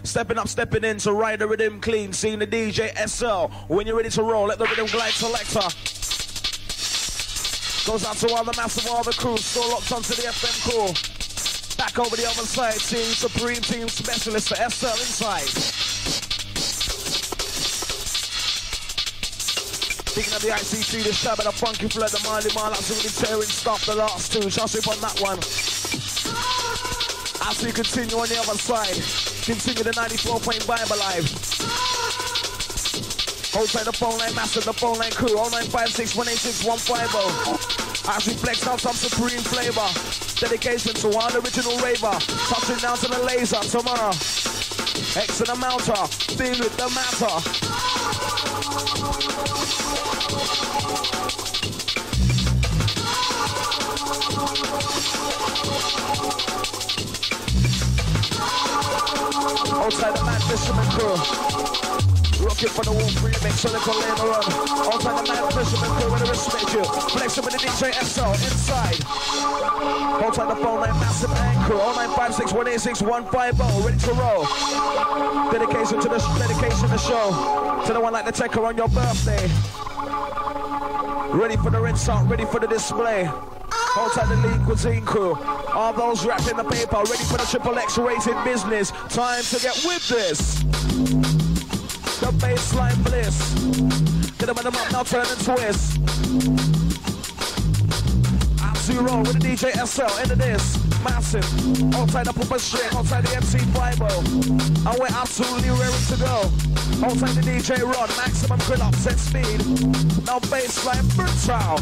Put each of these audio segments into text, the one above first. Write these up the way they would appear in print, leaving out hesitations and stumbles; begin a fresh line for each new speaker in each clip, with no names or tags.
Stepping up, stepping in to ride the rhythm clean. Seeing the DJ SL. When you're ready to roll, let the rhythm glide selector. Goes out to all the massive, all the crew. Still locked onto the FM crew. Back over the other side. Team Supreme, Team Specialist for SL inside. Speaking of the ICT, the Shabba, the Funky Flood, the Marley Marl, absolutely tearing stuff. The last two. Shall sleep on that one. As we continue on the other side. Continue the 94 Bible Live. Hold tight the phone line, master the phone line crew. 0956 186 150. As we flex out some supreme flavor. Dedication to one original raver. Touching down to the laser tomorrow. X and the mounter. Deal with the matter. Outside the man fisherman crew. Looking for the Wolf remix so they can later on. Outside the man fisherman crew with the respect you. Flexing with the DJ SL inside. Outside the phone line massive and crew. 0956 186 150. Ready to roll. Dedication to the show. To the one like the Tekker on your birthday. Ready for the rinse out, ready for the display. Outside the Lean Cuisine crew. All those wrapped in the paper, ready for the Triple X rated business. Time to get with this. The baseline bliss. Get them up now, turn and twist. Roll with the DJ SL into this. Massive. Outside the Papa String, outside the MC Bible. And we're absolutely ready to go. Outside the DJ Rod, maximum grill up, set speed. Now baseline brutal.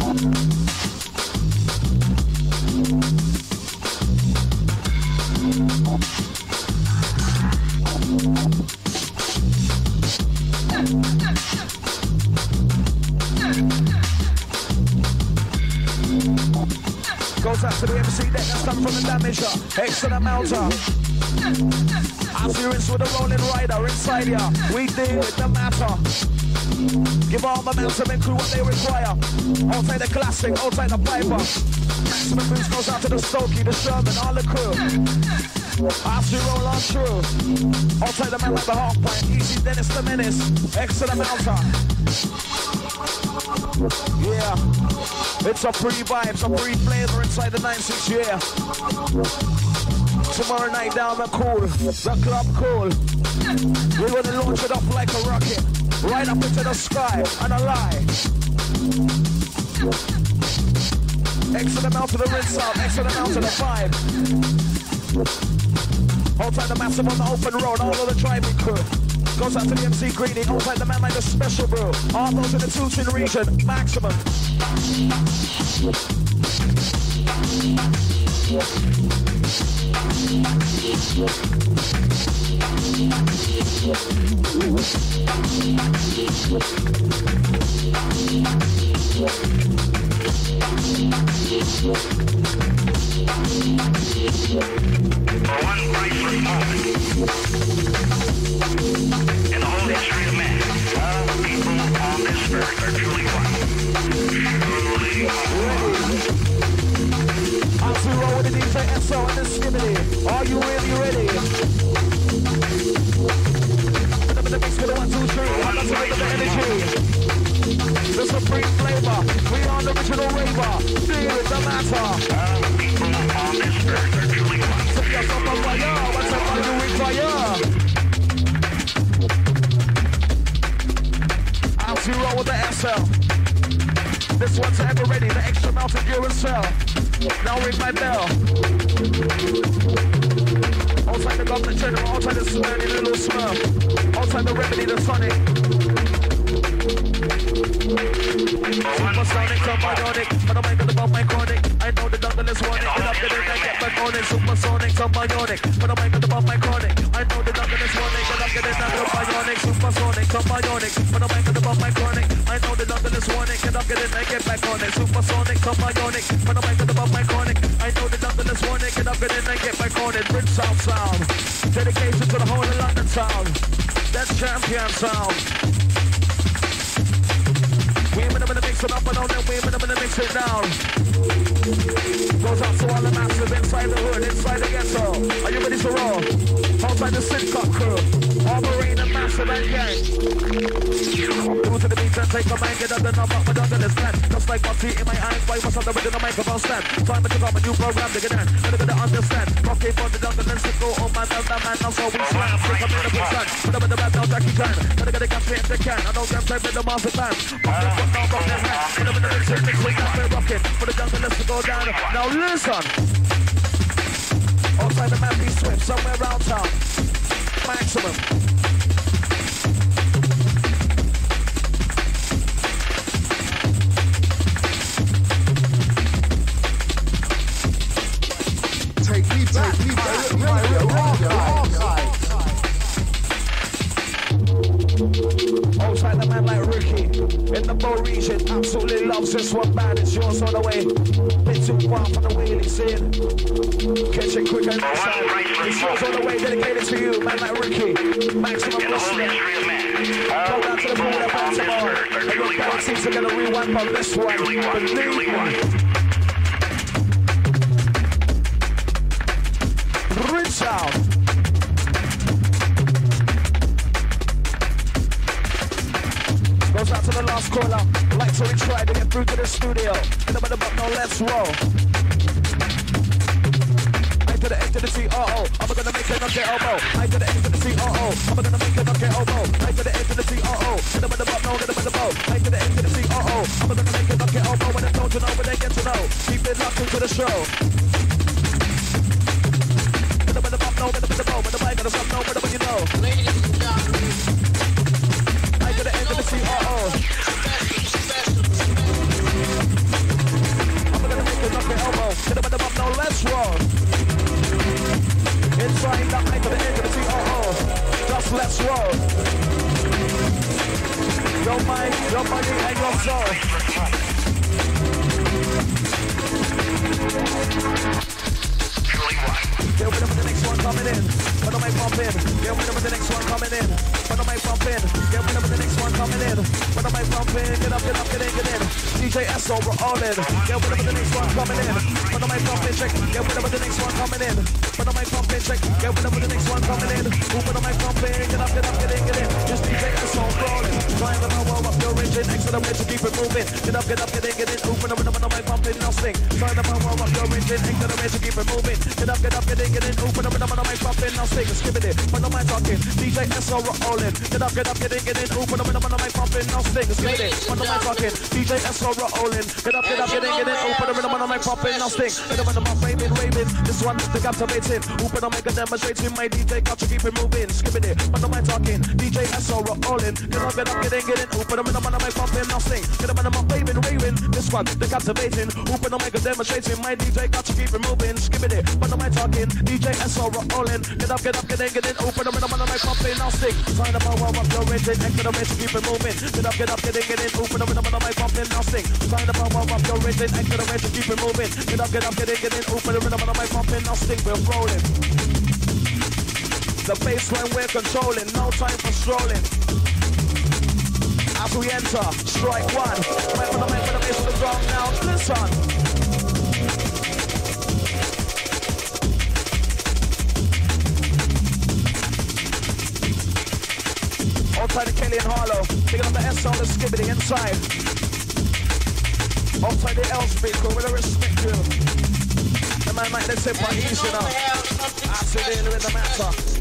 Goes out to the MC deck that's come from the damager. X to the mounter. As you rinse with the rolling rider inside ya. We deal with the matter. Give all the mountain men crew what they require. Outside the classic, outside the piper. Maximum boost goes out to the Stokey, the Sherman, all the crew. As you roll on through. Outside the man like the half pint. Easy Dennis the Menace. X to the mounter. Yeah, it's a free vibe, some free flavor inside the 96 year. Tomorrow night down the cool, the club cool. We're gonna launch it up like a rocket, right up into the sky, and a lie. X to the mount to the rinse out, X to the mount to the vibe. Hold tight the massive on the open road, all of the driving crew. Goes out to the MC Greeny, outside the man like the special brew. All those in the Tooting region, maximum.
For one priceless moment in the whole history of man, all people on this earth are truly one. Truly one.
As we roll with the DJ SL and the Stimity, are you really ready? Remember the mix with the 1, 2, 3, I'm not to the energy. The supreme flavor, we are the original raver, deal with the matter.
All people on this earth are truly one.
Set yourself on fire, what's up on you with fire? As we roll with the SL. This one's ever ready, the extra mountain gear and cell. Now ring my bell. Outside the government general, outside the smirny little smurf. Outside the remedy, the sonic. Supersonic, symbiotic, but I'm making above my chronic. I know the Douglas want it, get up there and I get back on it. Supersonic, symbiotic, but I'm making above my chronic. I know the Douglas want it, get up there and I get bionic. Supersonic, symbiotic, but I'm making above my chronic. I know the Douglas want it, get up there and I get back on it. Supersonic, symbiotic, but I'm making above my chronic. I know the Douglas want it, get up there and I get back on it. Bridge South sound, dedication to the whole of London town. That's champion sound. We in the mix it up and down, then we in the mix it down. Goes out to all the massive inside the hood, inside the ghetto. Are you ready to roll? Outside the Sidcup crew, all Marine and massive and gang. Go to the beat and take a man, get under the number, but under the stand. Just like my feet in my hand, why was on the rhythm, the microphone stand. Time to come a new program, dig it in, better understand. Rocking for the jungle and sick, go, oh man, and that man, now so we slam. Take a minute of sun, put up in the back, now Jackie Chan. Gotta get a cat if they can, I know them type with the master plan. Pop them foot, now rock them hand. Put up in the mix it, we're rocking. For the jungle, let's go down. Now listen. Outside the man, be swift, somewhere around town. Maximum.
Take me back,
outside the man like Ricky in the Bow region, absolutely loves this one bad. It's yours on the way. Bit too far from the wheel, he's in. Catch it quick and inside. It's yours on the way, dedicated to you, man like Ricky. Maximum listening. Go down to the pool of Baltimore. And your galaxies are gonna rewind on this one. Believe me. Rinse out. Goes out to the last caller. Like to retry to get through to the studio. In the middle of no, let's roll. I to the A to the C, oh. I'm gonna make it up your elbow. I to the A to the C, oh. I'm gonna make it up your elbow. I to the A to the C, oh. In the middle of no, in the middle of I to the A to the C, oh. I'm gonna make it up your elbow. When they don't you know, when they get to know. Keep it locked into the show. In the middle of no, in the middle of when the mic goes up, no, whatever you know.
Ladies and gentlemen.
I to the A to the C, oh. I'm gonna make it up your elbow. In the middle of no, let's roll. Inside that I to the end of the COO. Just let's roll. Your mind, your money, and your soul. Get rid of the next one coming in. When am I pumping? Get rid of the next one coming in. When am I pumping? Get rid of the next one coming in. When am I pumping? Get up, get in. DJ SO, we're all in. Get rid of the next one coming in. When am I pumping? Check. Get rid of the next one coming in. When am I pumping? Check. Get rid of the next one coming in. When am I pumping? Get up, get in. Just DJ SO rolling. Trying to warm up your engine. Excellent way to keep it moving. Get up, get in. Open up, when am I pumping? Now sing. Trying to warm up your engine. Excellent way to keep it moving. Get up, get in. Open up, when am I pumping? Now sing. Skip it. When am I talking? DJ SO rolling. Get up, get in. Open up, when am I pumping? Now sing. Skip it. When am I talking? DJ SO rolling. Get up, get in. Open up, when am I pumping? Now sing. When am I raving. This one the captivating. Open up, make a demonstrating. My DJ got to keep it moving. Skip it. When am I talking? DJ SO rolling. Get up, get in. Open up, when am I pumping? Now sing. Get up, when am I raving. This one the captivating. Open up, make a demonstrating. My DJ got to keep it moving. Skip it. When am I talking? DJ SO rolling. Get up, get in. Open up, when am I pumping? Now sing. Sign up, warm up your engine. Extra way to keep it moving. Get up, get in. Open up, when am I pumping? Now sing. Sign up, warm up your engine. Extra way to keep it moving. Get up, get in. Open up, when am I pumping? Now sing. We're rolling. The baseline we're controlling. No time for strolling. As we enter, strike one. Right for the man for the base of the ground now. Listen. Outside the Kelly and Harlow. Picking up the S on the skibbity inside. Outside the L speak, with a respect you. The man might let's say quite easy now. Absolutely with the matter.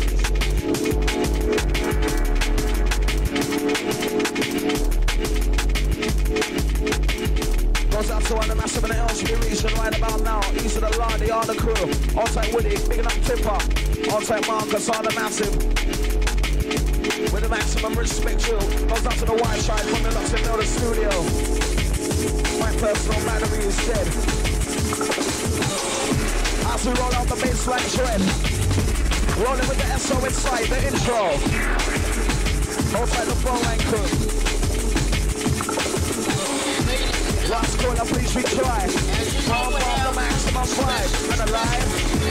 Goes out to one of the massive in the L region right about now. East of the line, they are the crew. Outside Woody, picking up Tipper. Outside Marcus, all the massive. With the maximum respect you. Goes out to the white side from the Luxembourg studio. My personal battery is dead. As we roll out the baseline tread. Rolling with the SO inside, the intro. Outside the phone line crew. Last corner, please retry. Power bomb the maximum vibe. And alive.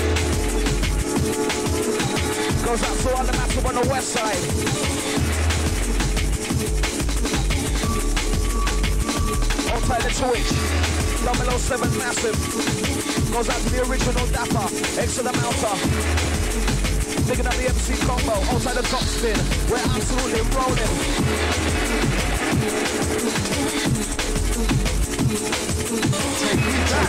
Goes out to all the massive on the west side. outside the Twitch. 007 massive. Goes out to the original Dapper. X to the Mounter. Digging up the MC combo. Outside the top spin. We're absolutely rolling.
Take me back.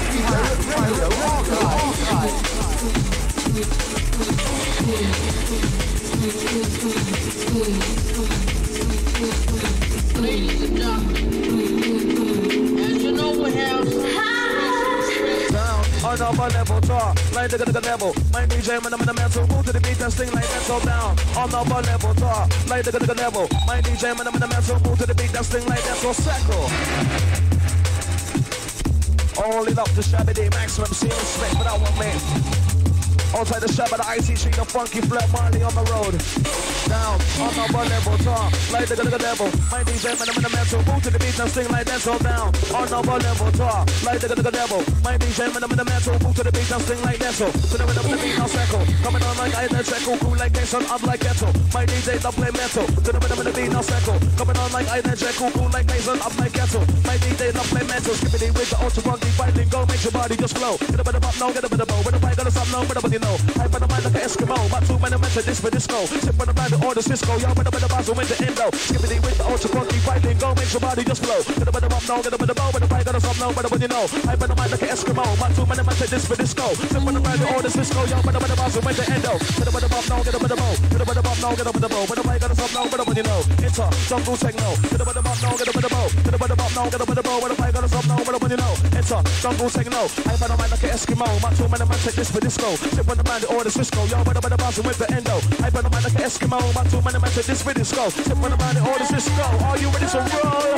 Ladies and gentlemen, as you know, we have
on our level, talk like the level. My DJ, man, I'm in the mental. Move to the beat and sing like that, so down. On our level, talk like the level. My DJ, man, I'm in the mental. Move to the beat and sing like that, so circle. All it up to Shabby D, maximum, see respect for that one, man. Outside the Shabba, the ICG, the funky flat Marley on the road. Down, on our level, talk like the level. My DJ, man, I'm in the mental. Move to the beat and sing like that, so down. On our level, talk like the level. My DJ, man, I'm in the mental. Move to the beat and sing like that, so. To the rhythm of the beat, now circle. Coming on like I did, circle. Cool like Jason, up like ghetto. My DJ, don't play metal. To the rhythm of the beat, now circle. Coming on like I did, circle. Cool like Jason, up like ghetto. My DJ, don't play metal. Skippity with the ultra funky fighting. Go, make your body just flow. Get a bit of up, no, get a bit of bow. When the fight gonna stop, no, but you know. I put the mind like an Eskimo. About 2 minutes to this for disco. Sip on the band, order Cisco. Y'all better bit of bounce with the endo. Skippity with the ultra funky fighting. Go, make your body just flow. Get a bit of up, no, get a bit of bow. When the fight gonna stop, no, but you know. I put the mind like an Eskimo. About 2 minutes to this for disco. Sip on the band, order Cisco. Y'all better bit of bounce with the endo. Get a bit of up, no, get a bit of bow. Get a bit of up, no, get a bit of bow. When the fight gonna stop, no, but you know. Enter, jungle techno. Get a bit of up, no, get a bit of bow. Get a bit of up, no, get a bit of bow. When the fight gonna stop, no, but you know. Enter, jungle techno. I put the mind like an Eskimo. About 2 minutes to this for disco. Sip on the band, order Cisco. Y'all better bit of bounce with the endo. I put the mind like an Eskimo. About 2 minutes to this for disco. Sip on the band, order Cisco. Are you ready to roll?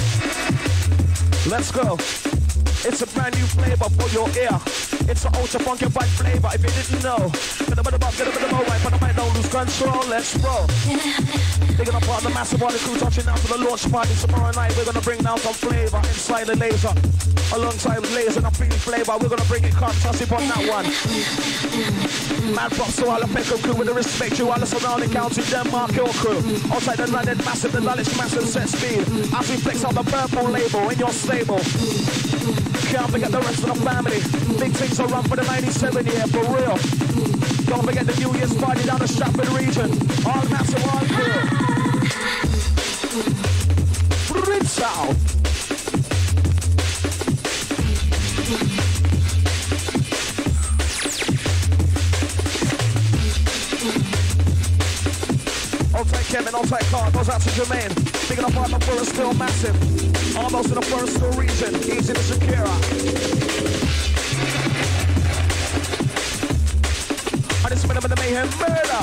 Let's go. It's a brand new flavor for your ear. It's an ultra funky vibe flavor. If you didn't know, get a bit of up, get a bit of right, but I might don't lose control. Let's roll. They're gonna put the massive body crew touching down to the launch party tomorrow night. We're gonna bring down some flavor inside the laser. Alongside with laser and feeling flavor, we're gonna bring it fantastic on that one. Mad props to all the Peckham crew with the respect you all the surrounding county, Denmark Hill crew. Outside the London massive, the knowledge massive set speed. As we flex on the purple label in your stable. Can't forget the rest of the family. Big things are run for the 97 year, for real. Don't forget the New Year's party down the Stratford region. All massive, all crew. Rinse out. Outside Kevin, outside Carl, goes out to Jermaine. Picking up on the forest, still massive. Almost in the forest, still region. Easy to Shakira. I just went up in the mayhem murder.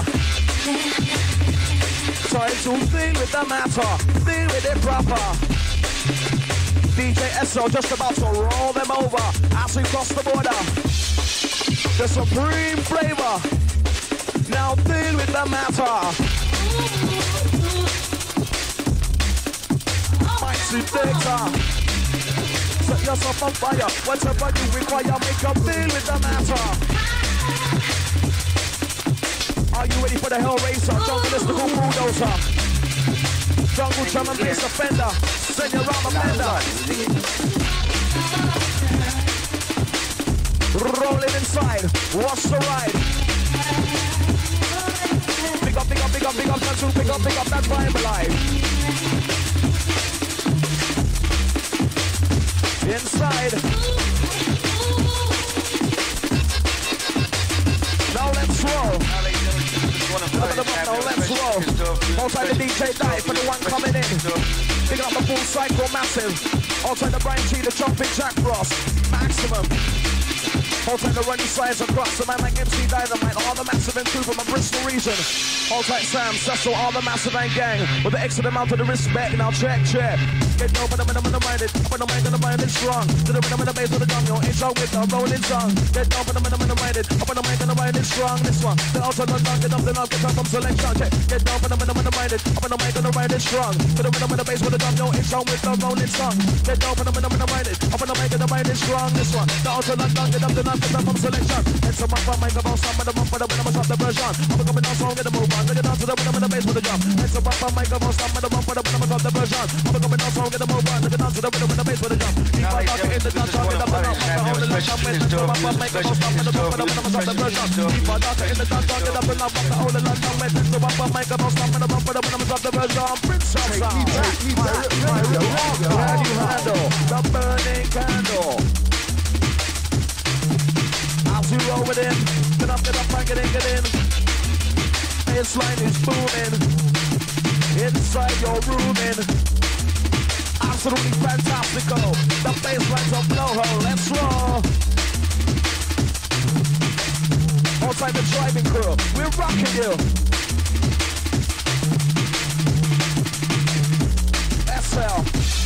Time to deal with the matter. Deal with it proper. DJ SO just about to roll them over as we cross the border. The supreme flavor. Now deal with the matter. Mighty data. Set yourself on fire. Whatever you require, make a deal with the matter. Are you ready for the Hellraiser? Jungle mystical bulldozer. Jungle drum and bass offender. Send your rama bender. Rolling inside. What's the ride? Big up, big up, big up, big up, cancel, big up that vibe alive. Inside. Now let's roll. Now let's roll. Outside the DJ die for the one coming in. Big up the full cycle massive. Outside the Brian G, the jumping Jack Ross. Maximum. Outside the running sides across the man like MC Dynamite. All the massive and crew from the Bristol region. Outside Sam, Cecil, all the massive and gang. With the extra amount of the respect. Now check. Get no, but I'm in the minded. But I'm gonna mind it strong. To the rhythm of the bass with the drum, yo. It's all with the rolling song. Get no, but I'm in the minded. But I'm gonna mind it strong. This one. The outside the dunk, get up from selection. Check. Get no, but I'm in the minded. But I'm gonna mind it strong. To the rhythm of the bass with the drum, yo. It's all with the rolling song. Get no, but I'm in the minded. But I'm gonna mind it strong. This one. The outside the dunk, get up time, get them from selection. It's a map, make a bounce, some of the bump, but I'm gonna drop the version. I'm coming down, so I'm gonna move on. Get down to the rhythm of the bass with the drum. It's a map, make a bounce, some of the bump, but I'm gonna drop the version. I'm coming down, so I'm gonna move on. Get down to the rhythm of the bass with the drum. Keep on knocking in the dance, get up and up, the whole lunch, I'm with the map, make a bounce, some of the bump, but I'm gonna drop the version. Keep on knocking in the dance, get up and up, the whole lunch, I'm with the map, make a bounce, some of the bump, but I'm gonna drop the version. Prince of Sound. Can you handle the burning candle? As you roll with him, get up and get in. Bassline is booming inside your room. Absolutely fantastical. The bassline's a blowhole. Let's roll. Outside the driving crew, we're rocking you. SL.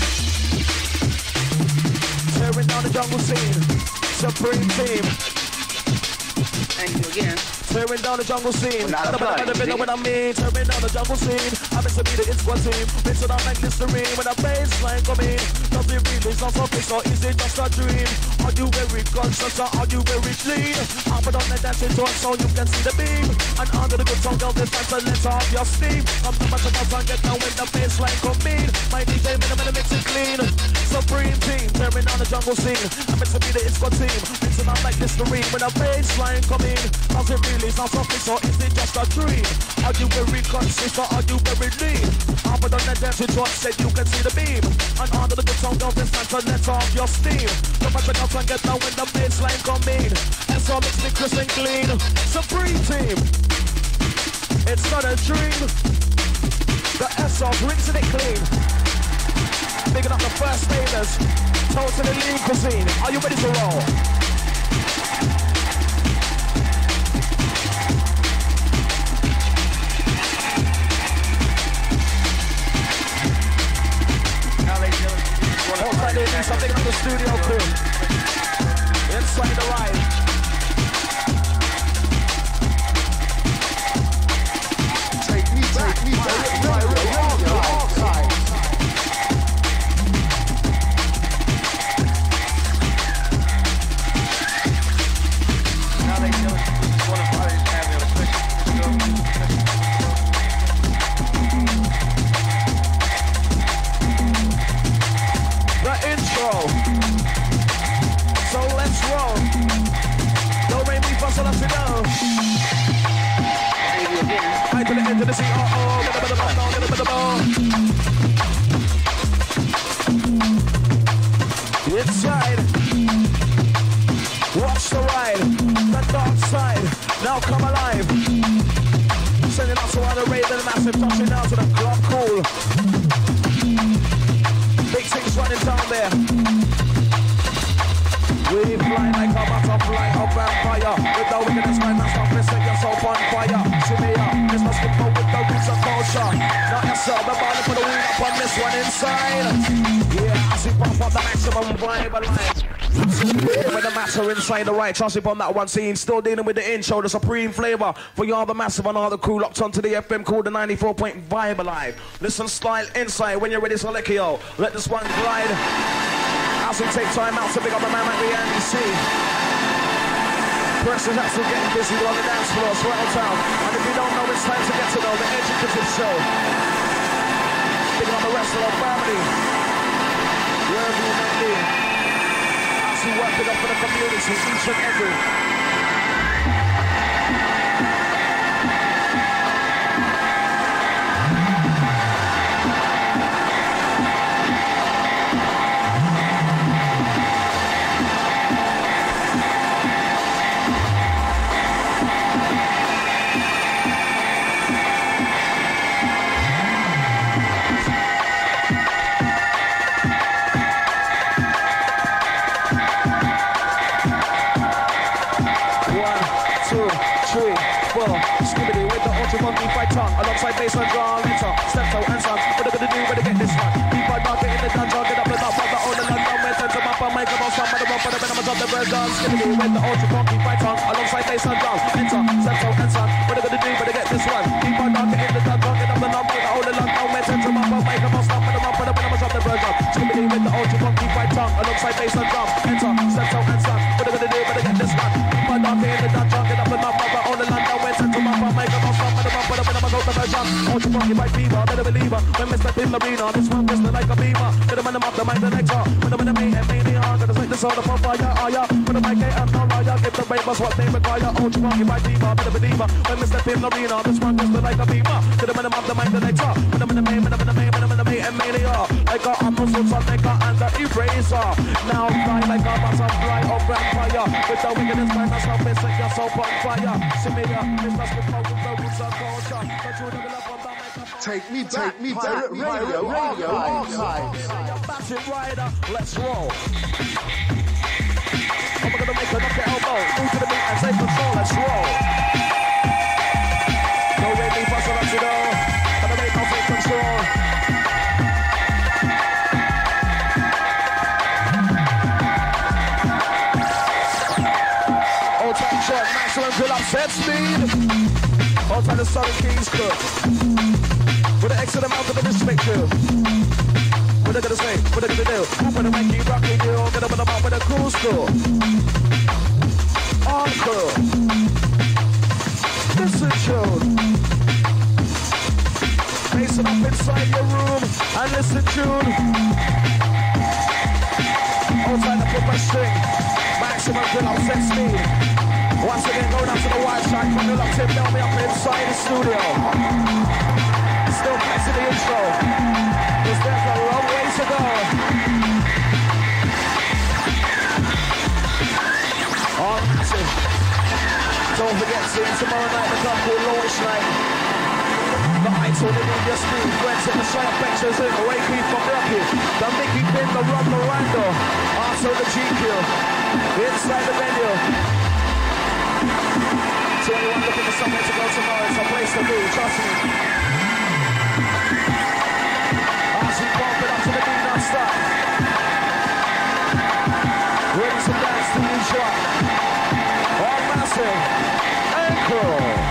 Tearing down the jungle scene. Supreme Team.
Thank you again.
Tearing down the jungle scene.
Not a party,
know what I mean. Tearing down the jungle scene. I miss to be the squad team. Mix it up like Listerine. When a bassline come in, does it really sound so big, or is it just a dream? Are you very conscious or are you very clean? Up and on the dancing floor so you can see the beam. And under the good sound, girls, this time to let off your steam. Come to my house and get down when the bassline come in. My DJ minimum mix it clean. Supreme Team. Tearing down the jungle scene. I miss to be the squad team. Mix it up like Listerine. When a bassline come in, does it really sound so big, or is it just a dream? Are you very conscious or are you very lean? Up and on the dancing floor said you can see the beam. And under the good sound, girls, this time to let off your steam. Come on, check out and get down when the bassline come in. And so mix it crisp and clean. Supreme Team. It's not a dream. The S-Off rinsing it clean. Picking up the first aiders. Totally lean cuisine. Are you ready to roll? Outside they do something on the studio crew. Inside the ride.
Take me back, archive.
Now they know it's one of our having a question.
The intro. So let's roll. No rain, we fuss on us to go.
Thank you again.
I to the end of the sea. Get a bit of ball, get a bit of ball. Inside. Watch the ride. The dark side. Now come alive. Sending us around the Raven Massive, touching down to the club cool. Big things running down there. We fly like a butterfly, a vampire. With the wickedness, my master, please set yourself on fire. Shimea, this must go with the roots of culture. Now yourself, the body put the wheel up on this one inside. Yeah, I see pump up the maximum vibe alive. With the matter inside the right, trust on that one scene. Still dealing with the intro, the supreme flavor. For y'all the massive and all the crew locked onto the FM called the 94 Vibe Alive. Listen, style inside when you're ready, so let yo. Let this one glide. As we take time out to pick up a man like the Andy C. Persons that's still getting busy on the dance floor, Swell Town. And if you don't know, it's time to get to know the educative show. Picking up the rest of our family. Wherever you may be. As we work it up for the community, each and every. Skibbity with the ultra monkey fight tongue. Alongside bass and drum, litter, steptoe and son. What they gonna do when they get this one? Deep by market in the dungeon, get up and up, the old and London, where turns them up and make them all some of the bump for the venomous of the version. Skibbity with the ultra monkey fight tongue. Alongside bass and drum, litter, steptoe and son. What they gonna do when they get this one? Deep by market in the dungeon, get up and up, the old and London, where turns them up and make them all some of the bump for the venomous of the version. Skibbity with the ultra monkey fight tongue. Alongside bass and drum, litter, steptoe and son. What they gonna do when they get this one? version. All you fucking white fever, better believe her. When Mr. Tim Marina, this one Mr. like a beamer. Get them in the mouth, the mind, the next up. When I'm in the main and mania, gonna take the soda for fire, oh yeah. When I'm like, I'm no liar, give the ravers what they require. All you fucking white fever, better believe her. When Mr. Tim Marina, this one Mr. like a beamer. Get them in the mouth, the mind, the next up. When I'm in the main, when I'm in the main, when I'm in the main and mania. I got a muscle, son, maker, and the eraser. Now fly like a butterfly or grand fire. With the wickedness, find myself, it's like your soul on fire. See me here, it's not with the roots of culture. But you don't love on the mic.
Take me back, radio archives.
Massive rider, let's roll. I'm gonna make a knock elbow. Move to the beat and take control, let's roll. No way, me pass on to know. Gonna make no take control. All time shot, maximum drill up, set speed. All time the solid keys cook. With an excellent amount of the respect you. What they gonna say? What they gonna do? Who gonna make you rockin' you? Get up in the mouth with a cool score. Encore. Listen, June. Face it up inside your room and listen, June. All time to put my string. Maximum drill up, set speed. Once again, going up to the wide track from the lock tip, down me up inside the studio. Still back to the intro. Because there's a long way to go. Oh, massive. Don't forget, seeing tomorrow night, the club called Launch Night. The heights all in your speed. Friends in the side pictures in. Away beat from Rocky. The Mickey Pin, the Run, the Rando. Also the GQ. Inside the venue. So anyone looking for somewhere to go tomorrow, it's a place to be, trust me. As we bump it up to the beat non-stop. Ready to dance to new shot. All massive. Ankle.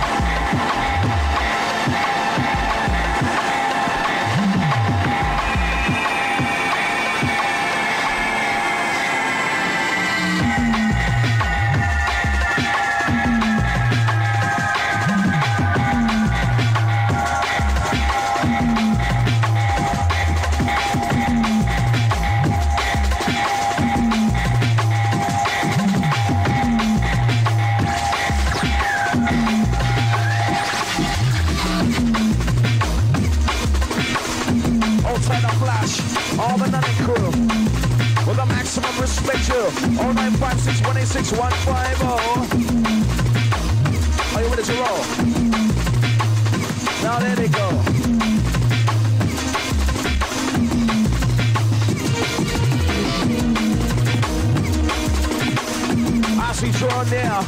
All the Nutty crew, with the maximum respect you. 0956186150. Are you ready to roll? Now there they go. As we draw near,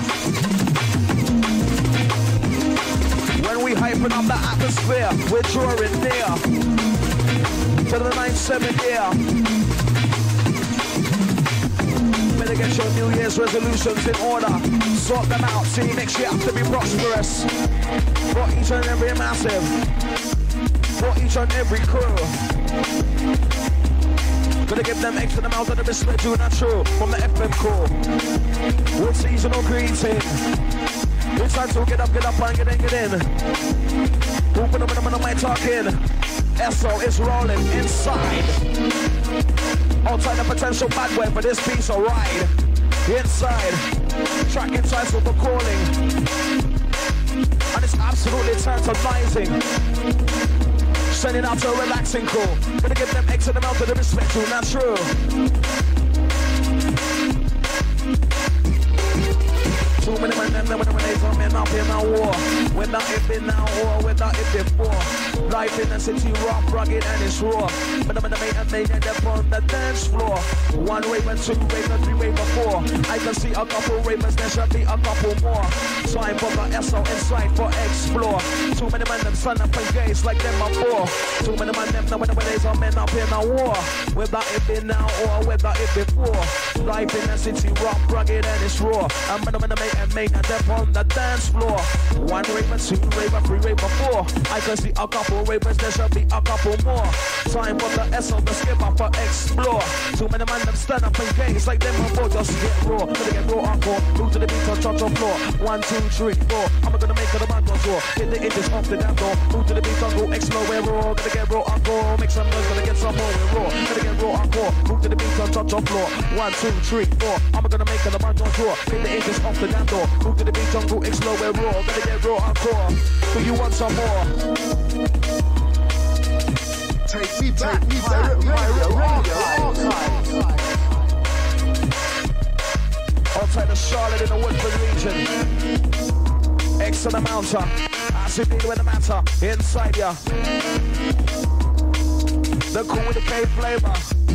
when we hyping up the atmosphere, we're drawing near. To the 9-7 year. Better get your New Year's resolutions in order. Sort them out. See, next year have to be prosperous. For each and every massive. For each and every crew. Gonna give them extra amount of the respect you not true. From the FM crew. With seasonal greeting. It's time to get up and get in. Open up and I'm talking. SO is rolling inside. Outside the potential bad way for this piece of ride. Inside. Track inside for the calling. And it's absolutely tantalizing. Sending out to a relaxing call. Gonna give them extra amount of the respect to not true. Too many men when they come in up in a war. Whether it be now or whether it before. Life in the city rough, rugged and it's raw. But I'm gonna make a million up on the dance floor. One raver, two raver, three raver, four. I can see a couple ravers, there should be a couple more. Time for the SO inside for explore. Too many men them sun up and gaze like them are four. Too many men them when they come in up in a war. Whether it be now or whether it before. Life in the city rough, rugged and it's raw. I'm gonna make a million up on the dance floor. One raver, two raver, three raver, four. I can see a couple couple rapers, there should be a couple more. Time for the S on the skip up for explore. Too many man them stand up and gaze like them on board, just get raw. Gonna get raw encore, move to the beat on touch on floor. 1, 2, 3, 4. I'm gonna make it a man go draw. Hit the edges off the damn door. Move to the beat on go explore, we're raw. Gonna get raw encore, make some noise, gonna get some more, we're raw. Gonna get raw encore, move to the beat on touch on floor. 1, 2, 3, 4. I'm gonna make it a man go draw. Hit the edges off the damn door. Move to the beat on go explore, we're raw. Gonna get raw encore. Do you want some more?
Take me back, radio archive.
Outside of Charlotte in the Woodford region. X on the mountain. I see me with the matter. Inside ya. The cool with the K flavor.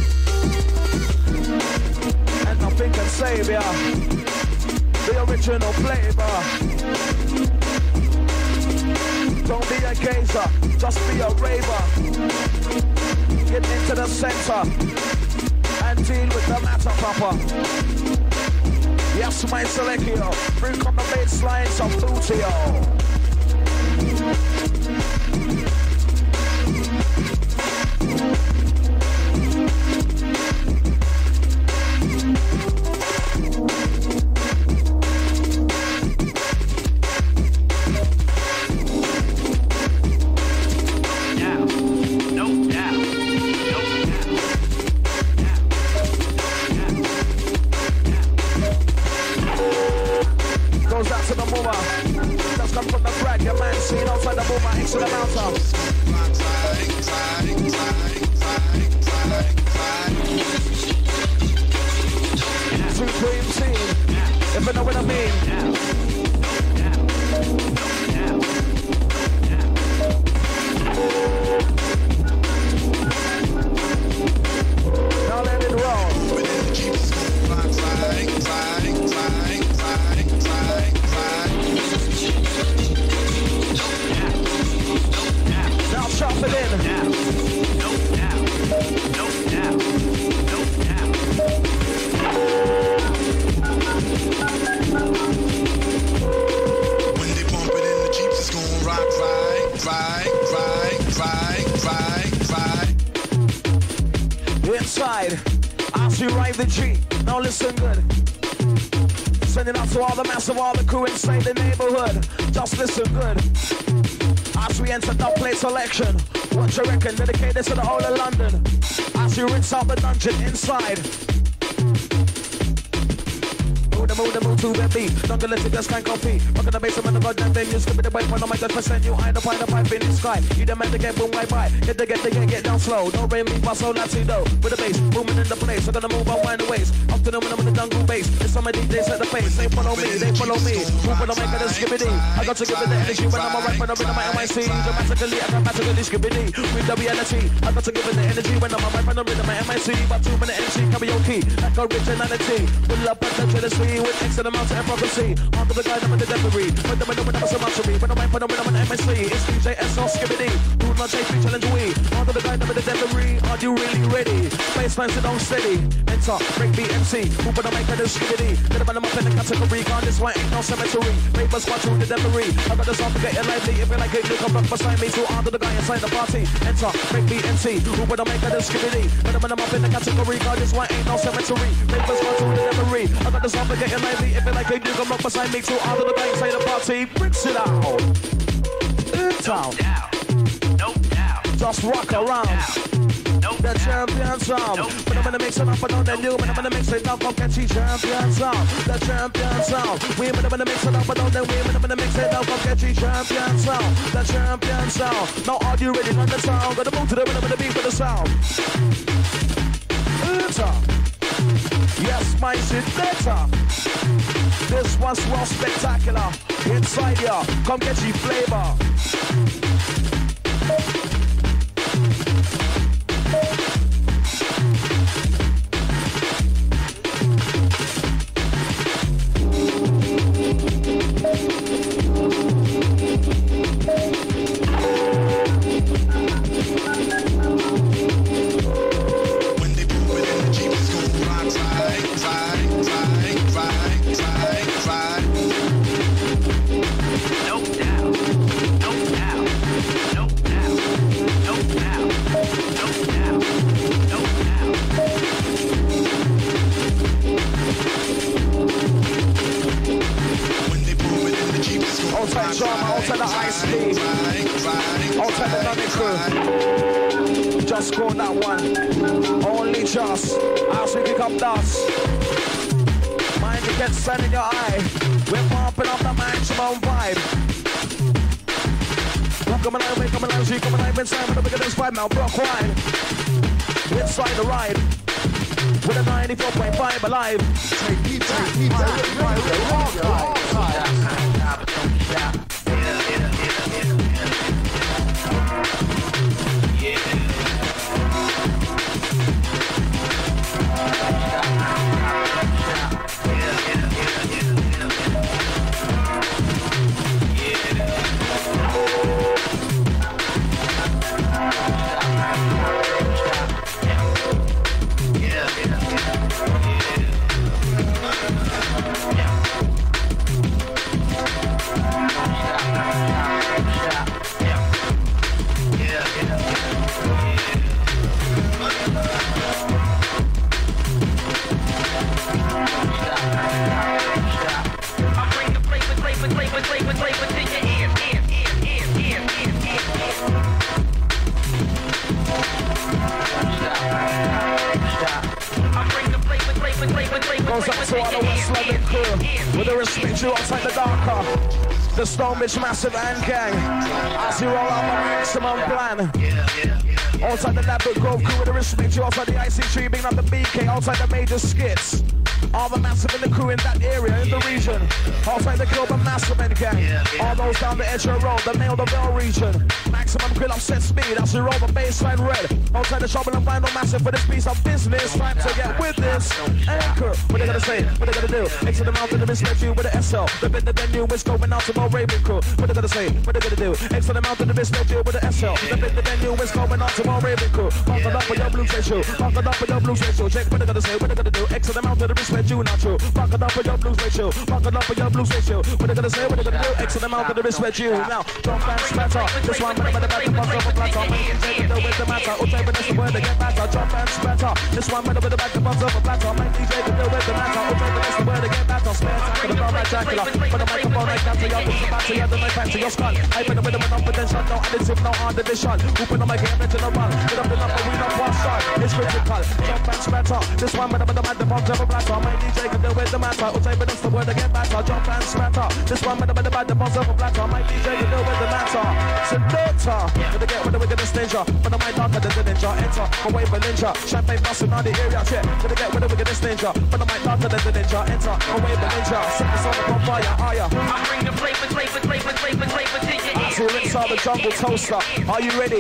And nothing can save ya. The original flavor. Don't be a gazer, just be a raver. Get into the center and deal with the matter proper. Yes, my selectio, bring on the baseline some Flutio. Inside, as you ride the G, now listen good. Sending out to all the massive, all the crew inside the neighborhood. Just listen good. As we enter the play selection, what you reckon? Dedicated to the whole of London. As you rinse out the dungeon inside. Move to the beat. Don't let you just can't compete. Rock in the bass, I'm in the goddamn thing. You skip it away when I'm like percent. You hide the pipe in the sky. You the man to get boom, right by. Get down slow. Don't bring me pass so Latino. With the bass, booming in the place. I'm gonna move on wind the ways. Up to them when I'm in the jungle bass. It's some of these days at the face. They follow me. Move when I'm making a skibbity. I got to give it the energy when I'm alright when I'm in my MIC. Dramatically, I dramatically skibbity. With the reality, I got to give it the energy when I'm alright when I'm in my MIC. About 2 minute MC karaoke. Like originality. Pull up and touch the tree with X to the mountain and prophecy. Onto the guy, I'm in the debris. When I'm so much to me. When I'm an MSC. It's DJ S.O. Skibbity. Do not take me, challenge we. Onto the guy, I'm in the debris. Are you really ready? Baseline sit on steady. Enter, break BMC. Who put a mic at the skibbity? Get a man up in the category. Gone this way, ain't no cemetery. Ravers watch through the debris. I got the song to get it lively. If you like it, you come up beside me. So onto the guy inside the party. Enter, break BMC. Who put a mic at the skibbity? Get a man up in the category. Gone this way, ain't no cemetery. Ravers watch through the debris. I got the song to get it lively. If you like it, you come up beside me. So onto the guy inside the party. Bricks it out. Town. No doubt. Just rock around. The champion sound. When I'm gonna mix it up and on the new, when I'm gonna mix it up, come catchy champion sound. The champion sound. We when I'm gonna mix it up and on the way, when I'm gonna mix it up, come catchy champion sound. The champion sound. Now are you ready on the sound? Gonna move to the rhythm of the beat with the sound. Yes, my shit better. This one's well spectacular. Inside ya, come get your flavor. outside the Dundee crew. Just scored that one. Only just. As we pick up dust. Mind you get sun in your eye. We're pumping up the maximum vibe. Come alive, we come alive, she come alive inside with the bigger than 5 now, Brock wine. Inside the ride. With a 94.5 alive. Goes up to all the West London crew with the respect you outside the darker. The Stone Bitch Massive and Gang as you roll out the maximum plan. Outside the Ladbroke Grove crew with the respect you outside the IC3, being up the BK outside the major skits. All the massive in the crew in that area, in the region. Outside the Kilburn Massive and Gang. All those down the edge of the road, the Mail the Bell region. Maximum grill upset speed as we roll the baseline red. Outside the Trouble and Vinyl Massive for this piece of business. Time to get with this. Anchor, what they gonna say? What they gonna do? Exit the mountain to mislead you with the SL. The bit that new is going out to more Raven crew. What they gonna say? What they gonna do? Exit the mountain to mislead you with the SL. The bit that new is going out to more Raven crew. Buckle up with your blue ratio. Buckle up with your blue ratio. Check what they gonna say? What they gonna do? Exit the mountain to mislead you, not true. Buckle up with your blues ratio. Buckle up with your blues ratio. What they gonna say? What they gonna do? Exit the mountain to mislead you. Now, jump and splatter. This one better the back of the platter. Making take it with the matter. Ultra that's the word to get better. Jump and splatter. This one better with the back of the platter. Make DJ to do with the matter. Ultra that's the word to get better. Spare time for the bar right Dracula. For the microphone right down to your push the battery. The knife back to your skull. I put the rhythm and confidential. No additive, no artificial. Open up my game, let it run. Get up the number, we not one shot. It's critical. Jump and splatter. This one better with the matter. Bomb double platter. My DJ can do with the matter. Ultra that's the word to get better. Jump and splatter. This one better with the matter. Bomb double platter. My DJ can do with the matter. Senator. Gonna get with the wickedest ninja. When I'm right darker than the ninja. Enter. Away for ninja. Champagne busting on the area. Check. Gonna get with the wickedest ninja. When I'm right darker than the ninja. Enter. Away for ninja. Set this on the fire. Aya.
I bring the flavor to your
As we rinse out the jungle toaster. Are you ready?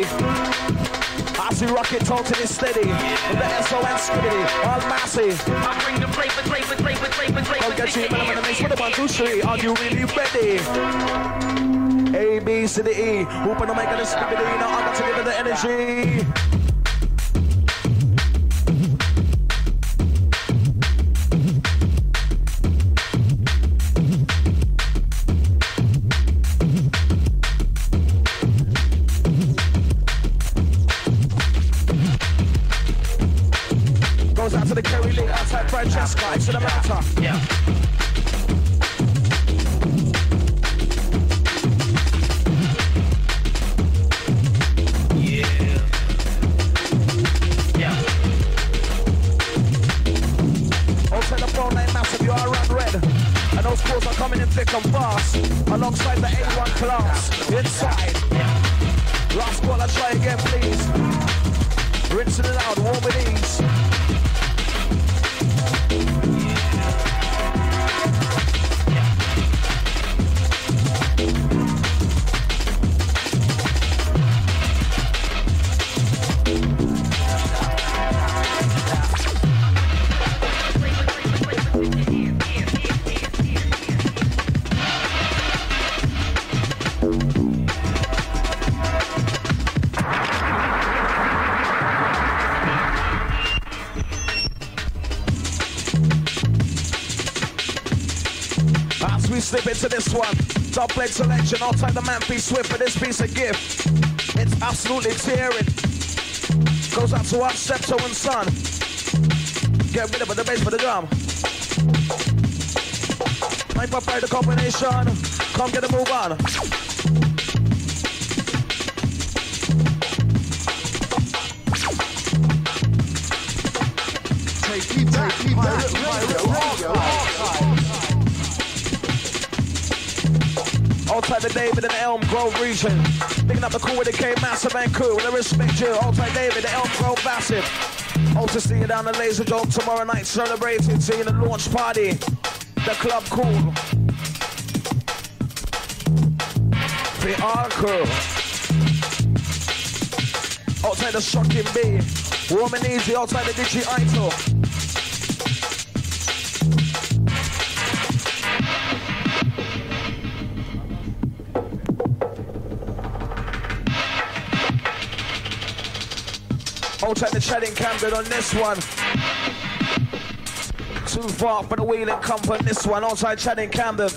As we rock it totally steady. With the SON skibbity. All massive.
I bring the flavor
I'll get you in a mix with the 1, 2, 3. Are you really ready? A, B, C, D, E. Open the mic and the skibbity. Now I got to give it the energy. Goes out to the Kerry Lee, outside Francesca, it's to the matter.
Yeah.
Outside the phone line massive, you are run red. And those calls are coming in thick and fast. Alongside the A1 class, inside. Last call, let's try again, please. Rinsing it out, warm with ease. We slip into this one. Top leg selection, all time the man be swift for this piece of gift. It's absolutely tearing. Goes out to our Septo and Son. Get rid of the bass for the drum. Might prepare the combination. Come get a move on.
Pirate Radio Archive.
Outside the David in the Elm Grove region. Picking up the crew with the K Massive and crew. With the respect you. Outside David, the Elm Grove Massive. Also see you down the Laser Dome tomorrow night celebrating, seeing the launch party. The club cool. The R crew. Outside the Shocking B. Warm and easy outside the Digi Idol. Outside the Shedding Camden on this one. Too far for the wheeling comp on this one. Outside Shedding Camden.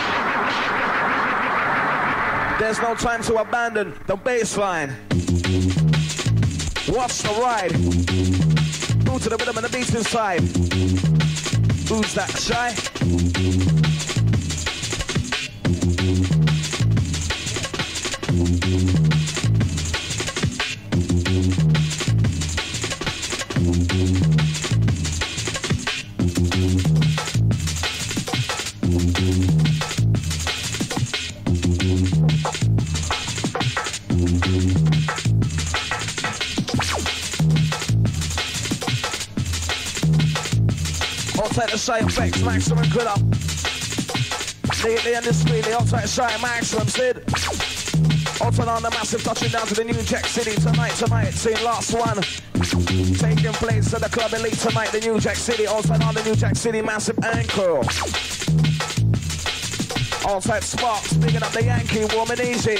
There's no time to abandon the baseline. Watch the ride. Move to the rhythm and the beat inside. Who's that, Shy? Outside the Shy Effects, Maximum good up. They on the screen, the outside Shy Maximum, Sid. Outside on the Massive, touching down to the New Jack City tonight, seeing last one. Taking place at the Club Elite tonight, the New Jack City. Outside on the New Jack City, Massive Anchor. Outside Sparks, picking up the Yankee, warm and easy.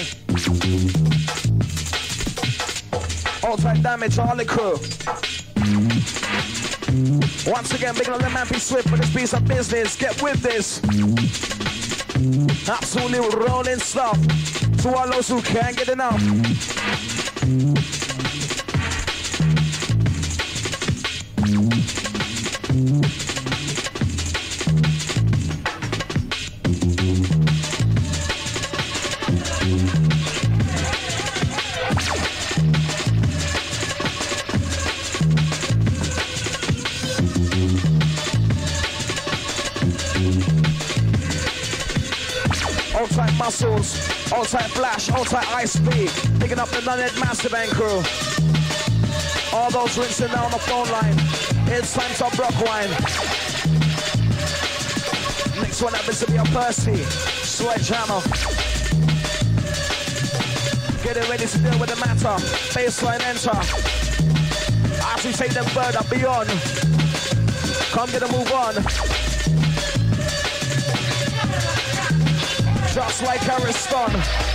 Outside Damage, all the crew. Once again, big up the Mappy Swift for this piece of business. Get with this. Absolutely rolling stuff. To all those who can't get enough. Outside Muscles, outside Flash, outside Ice Speed, picking up the Nunhead Massive and crew. All those rinsing down the phone line. It's time to Brookwine. Next one happens to be a Percy, Sledgehammer. Getting ready to deal with the matter. Baseline enter. As we take them further beyond. Come get a move on. Just like Ariston.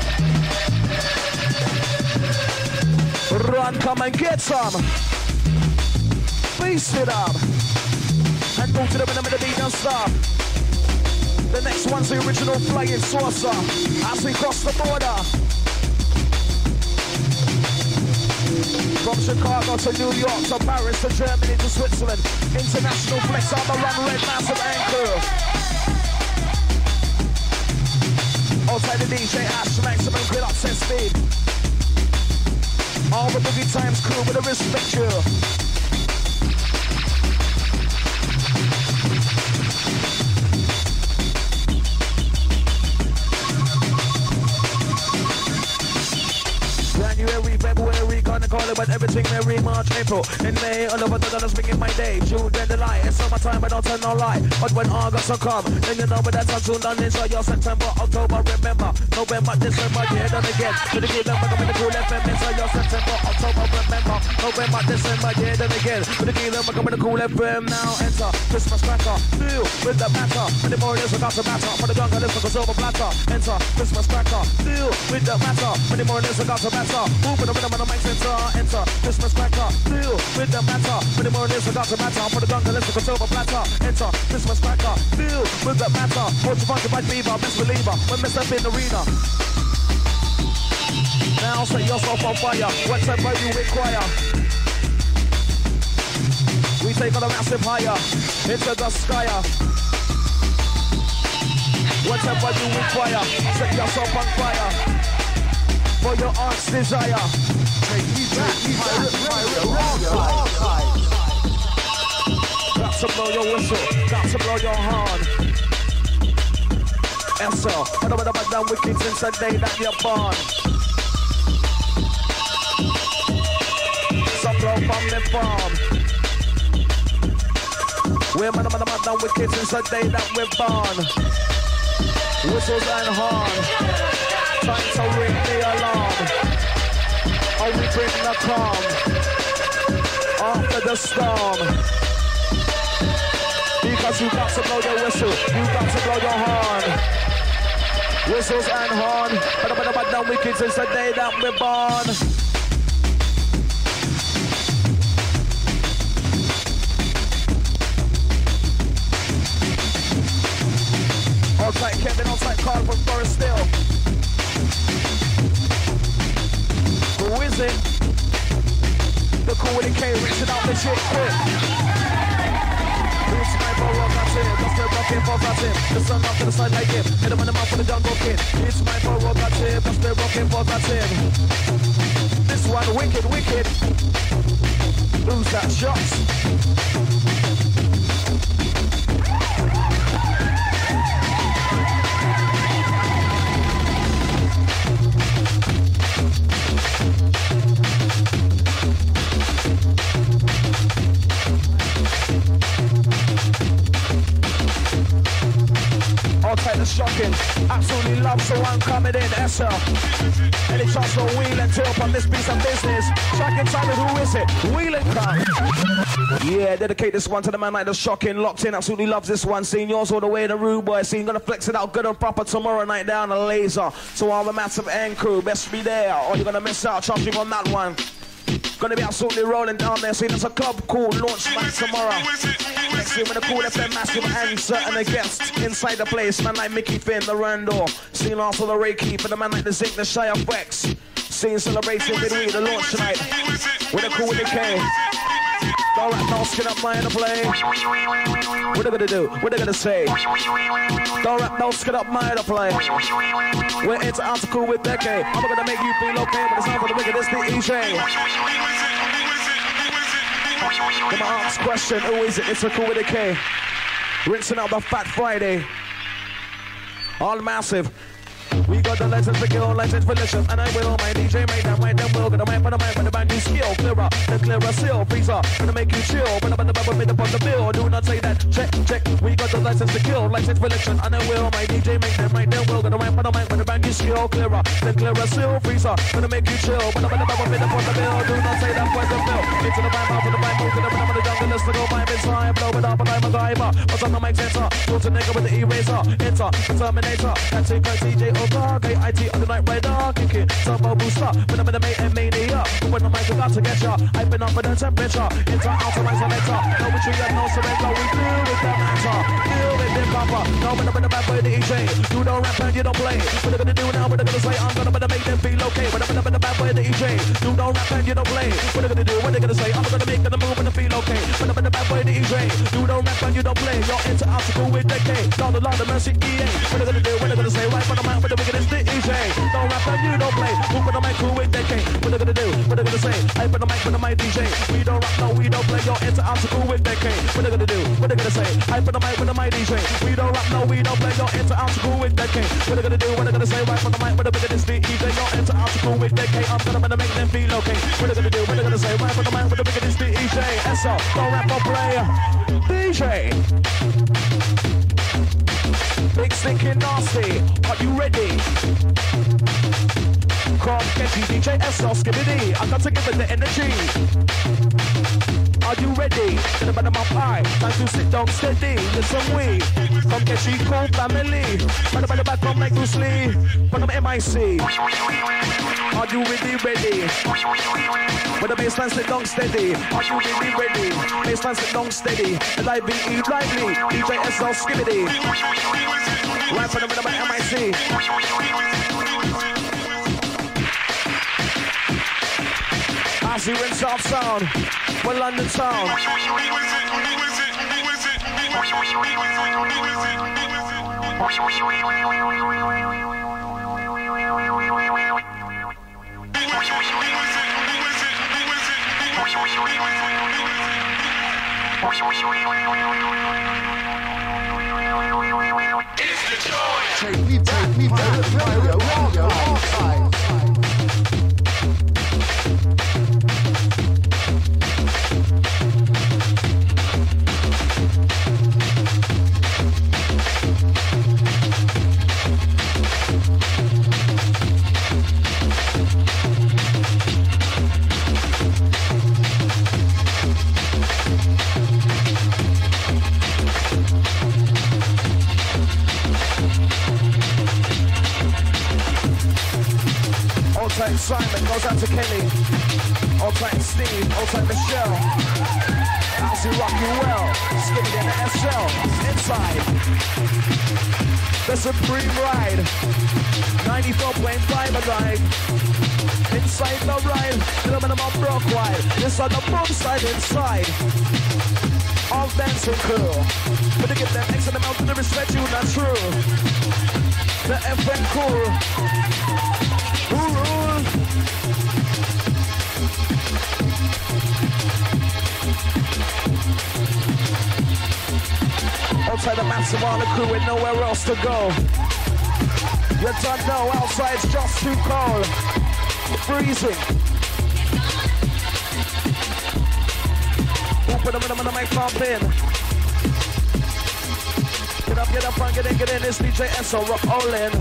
Run, come and get some. Beast it up. And go to the rhythm of the beat and stop. The next one's the original Flying Saucer. As we cross the border. From Chicago to New York to Paris to Germany to Switzerland. International flex on the run, Red Massive Anchor. Outside the DJ Ash, Maximum Grid Upset Speed. All the Boogie Times crew with a respect you. January, February, gonna call it, but everything Merry, March, April, in May, all over the dollars bringing my day. June, then the light, it's summertime, but don't tell no lie. But when August will come, then you know where that's on June, done this, so your September, October, remember, November, December, yeah, done again. To the key, number, come in the cool FM, so your September, October, remember, November, December, yeah, done again. To the key, number, come in the cool FM, now enter, Christmas cracker, deal with the matter. When the morning is about to matter, for the jungle, it's like a silver platter, enter, Christmas cracker, deal with the matter. When the morning is about to matter, move with the rhythm and the mic center, enter, Christmas cracker, deal with the matter. When the morning is about to matter, for the jungle, it's like a silver platter, enter, Christmas cracker, deal with the matter. Hold your funky white beaver, best believer, when we step in the arena. Now set yourself on fire, whatever you require. We take on a massive higher, into the sky. Whatever you require, set yourself on fire. For your heart's desire. Take me back, Pirate Radio Archive. to blow your whistle, got to blow your horn. SL, but I'm done wicked since the day that you're born. Some blow from the farm. We're man, done wicked since the day that we're born. Whistles and horn, time to ring the alarm. Oh, we bring the calm after the storm. Because you got to blow your whistle, you got to blow your horn. Whistles and horn, but done wicked since the day that we're born. Outside Kevin, outside Carl from Forest Hill. Who is it? The cool with the K, reaching out the shit quick. It's my for rock, that's it. That's the rockin' for that's it. The sun off to the side like him. Hit him in the mouth for the jungle kid. It's my for rock, that's it. That's the rockin' for that's it. This one wicked, wicked. Lose that shots. Outside the shocking, absolutely love, so I'm coming in, SL. Any chance for wheel and tilt on this piece of business? Shocking, tell me who is it? Wheel and come. Yeah, dedicate this one to the man like the shocking, locked in, absolutely loves this one. Seeing yours all the way in the rude boy scene, gonna flex it out good and proper tomorrow night down the laser. So all the massive end crew, best be there, or you're gonna miss out, charging on that one. Gonna be absolutely rolling down there, so there's a club called Launch Man tomorrow. Next year with a cool FM massive and certain guests inside the place. Man like Mickey Finn, the Randall. Seeing also the Reiki for the man like the Zinc, the Shire Flex. Seeing celebration midweek, the launch tonight. With a cool with the K. Alright, now skin up mine to play. What they gonna do? What they gonna say? Alright, now skin up mine to play. We're into article with the K. I'm gonna make you feel okay, but it's not for the wicked, it's the EJ. Gonna ask question, who is it? It's a cool with a K. Rinsing out the Fat Friday. All massive. We got the license to kill, license for listen. And I will, my DJ make that right, then we'll get the mic for the mic, for the band new skill. Clearer, the clearer seal, freezer. Gonna make you chill, when I'm the bubble made up on the bill. Do not say that, check, check. We got the license to kill, license for listen. And I will, my DJ make that right, then we'll get the mic for the mic, for the band new skill. Clearer, the clearer seal, freezer. Gonna make you chill, when I'm the bubble made up on the bill. Do not say that, where's the bill? Into the vibe, out for the vibe, move to the rhythm of the jungle. Let's go vibe inside, blow it up, and I'm a diver. What's on the mic center? Go to nigga with the eraser. Enter, the Terminator. That's it, TJ O'Connor, KIT. On the night rider, kicking turbo booster. When I'm in the mania, when I'm I got to get ya. I've been up for the temperature. Into outside selector. No retreat and no surrender. We deal with the matter. Deal with the papa. No, when I'm in the bad boy, the EJ. You don't rap and you don't play. What they gonna do now? What they gonna say? I'm gonna make them feel okay. When I'm in the bad boy, the EJ. You don't rap and you don't play. What they gonna do? What they gonna say? I'm gonna make them move and feel okay. When I'm in the bad boy, the EJ. You don't rap and you don't play. You're into obstacle with the K. Down the line, the mercy EA. What they gonna do? What they gonna say? Right from the mind, but the wicked is the EJ. Don't rap and you don't play. Move with the mic, cool with the K. What they gonna do? What they gonna say? I put the mic with the mic DJ. We don't rap, no, we don't play. You're into obstacle with the K. What they gonna do? What they gonna say? I put the mic with the mic DJ. We don't rap, no, we don't play. You're into obstacle with the K. What they gonna do? What they gonna say? Right from the mic with the wicked is the EJ. You're into obstacle with the K. I'm gonna make them feel okay. What they gonna do? What they gonna say? Right from the mic with the wicked is the EJ. SL, don't rap or play. DJ. Big stinking nasty, are you ready? Come get you DJ SL Skibidi, I got to give it the energy. Are you ready? Get a bit of my pie, time to sit down steady. Listen we, come get you cool family. Run about the back, come like Bruce Lee. From MIC. Are you really ready? When the bassline sit down steady. Are you really ready? Bassline sit down steady. And I be lively, DJ SL Skibidi. Right from the middle of MIC. As you in South Sound, we're London Town.
Take me back, radio archive.
All-time Simon goes out to Kelly. All-time Steve, all-time Michelle. How's you rock you well? Skinny in the SL. Inside. The Supreme Ride. 94.5 a night. Inside the ride. Little of broke ride. This on the boom side inside. All dancing crew. But to give them excellent amount of the respect you not true. The FN cool. Outside the massive on the crew with nowhere else to go. You don't know, outside's just too cold. Freezing. Open them in the mic pump in. Get up, and get in. It's DJ SO, rock all in.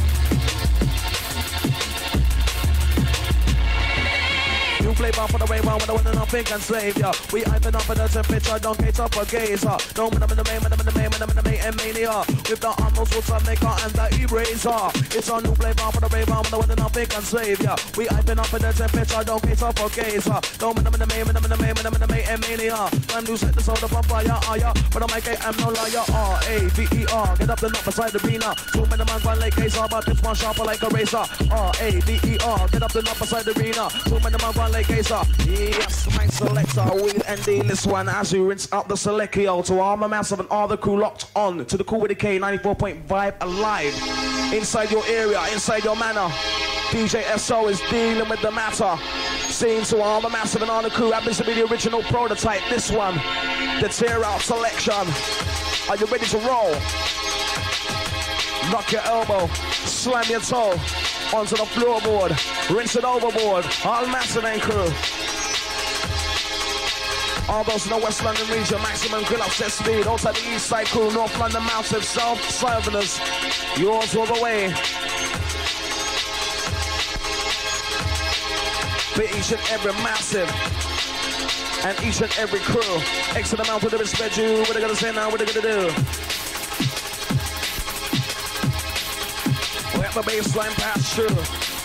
You play ball for the way round with the one and nothing can save ya. We hyping up in the temperature, don't cater for gazer. Don't in the main and mania. With the Arnold Schwarzenegger and the eraser. It's a new play ball for the way round with the one and nothing can save ya. We hyping up in the temperature, don't cater for gazer. Don't in the main and mania. Time to set the soul up on fire, but I'm like, I'm no liar. R-A-V-E-R, get up the knock beside the arena. Two men man run like Gazer, but this one sharper like a razor. R-A-V-E-R, get up the knock beside the arena. Two men man run like Gazer. Yes, my selector, wheel and deal this one as you rinse out the Selectio. To all my massive and all the crew locked on to the Cool with the K 94.5 alive. Inside your area, inside your manor. DJ SO is dealing with the matter. Seen to all the massive and all the crew happens to be the original prototype. This one, the tear out selection. Are you ready to roll? Knock your elbow, slam your toe onto the floorboard, rinse it overboard. All massive and crew. All those in the West London region, maximum grill up set speed. Outside the East Side crew, North London massive, South Southerners. Yours all the way. For each and every massive and each and every crew. Excellent amount of the respect you. What they gonna say now? What they gonna do? We have the baseline pass through.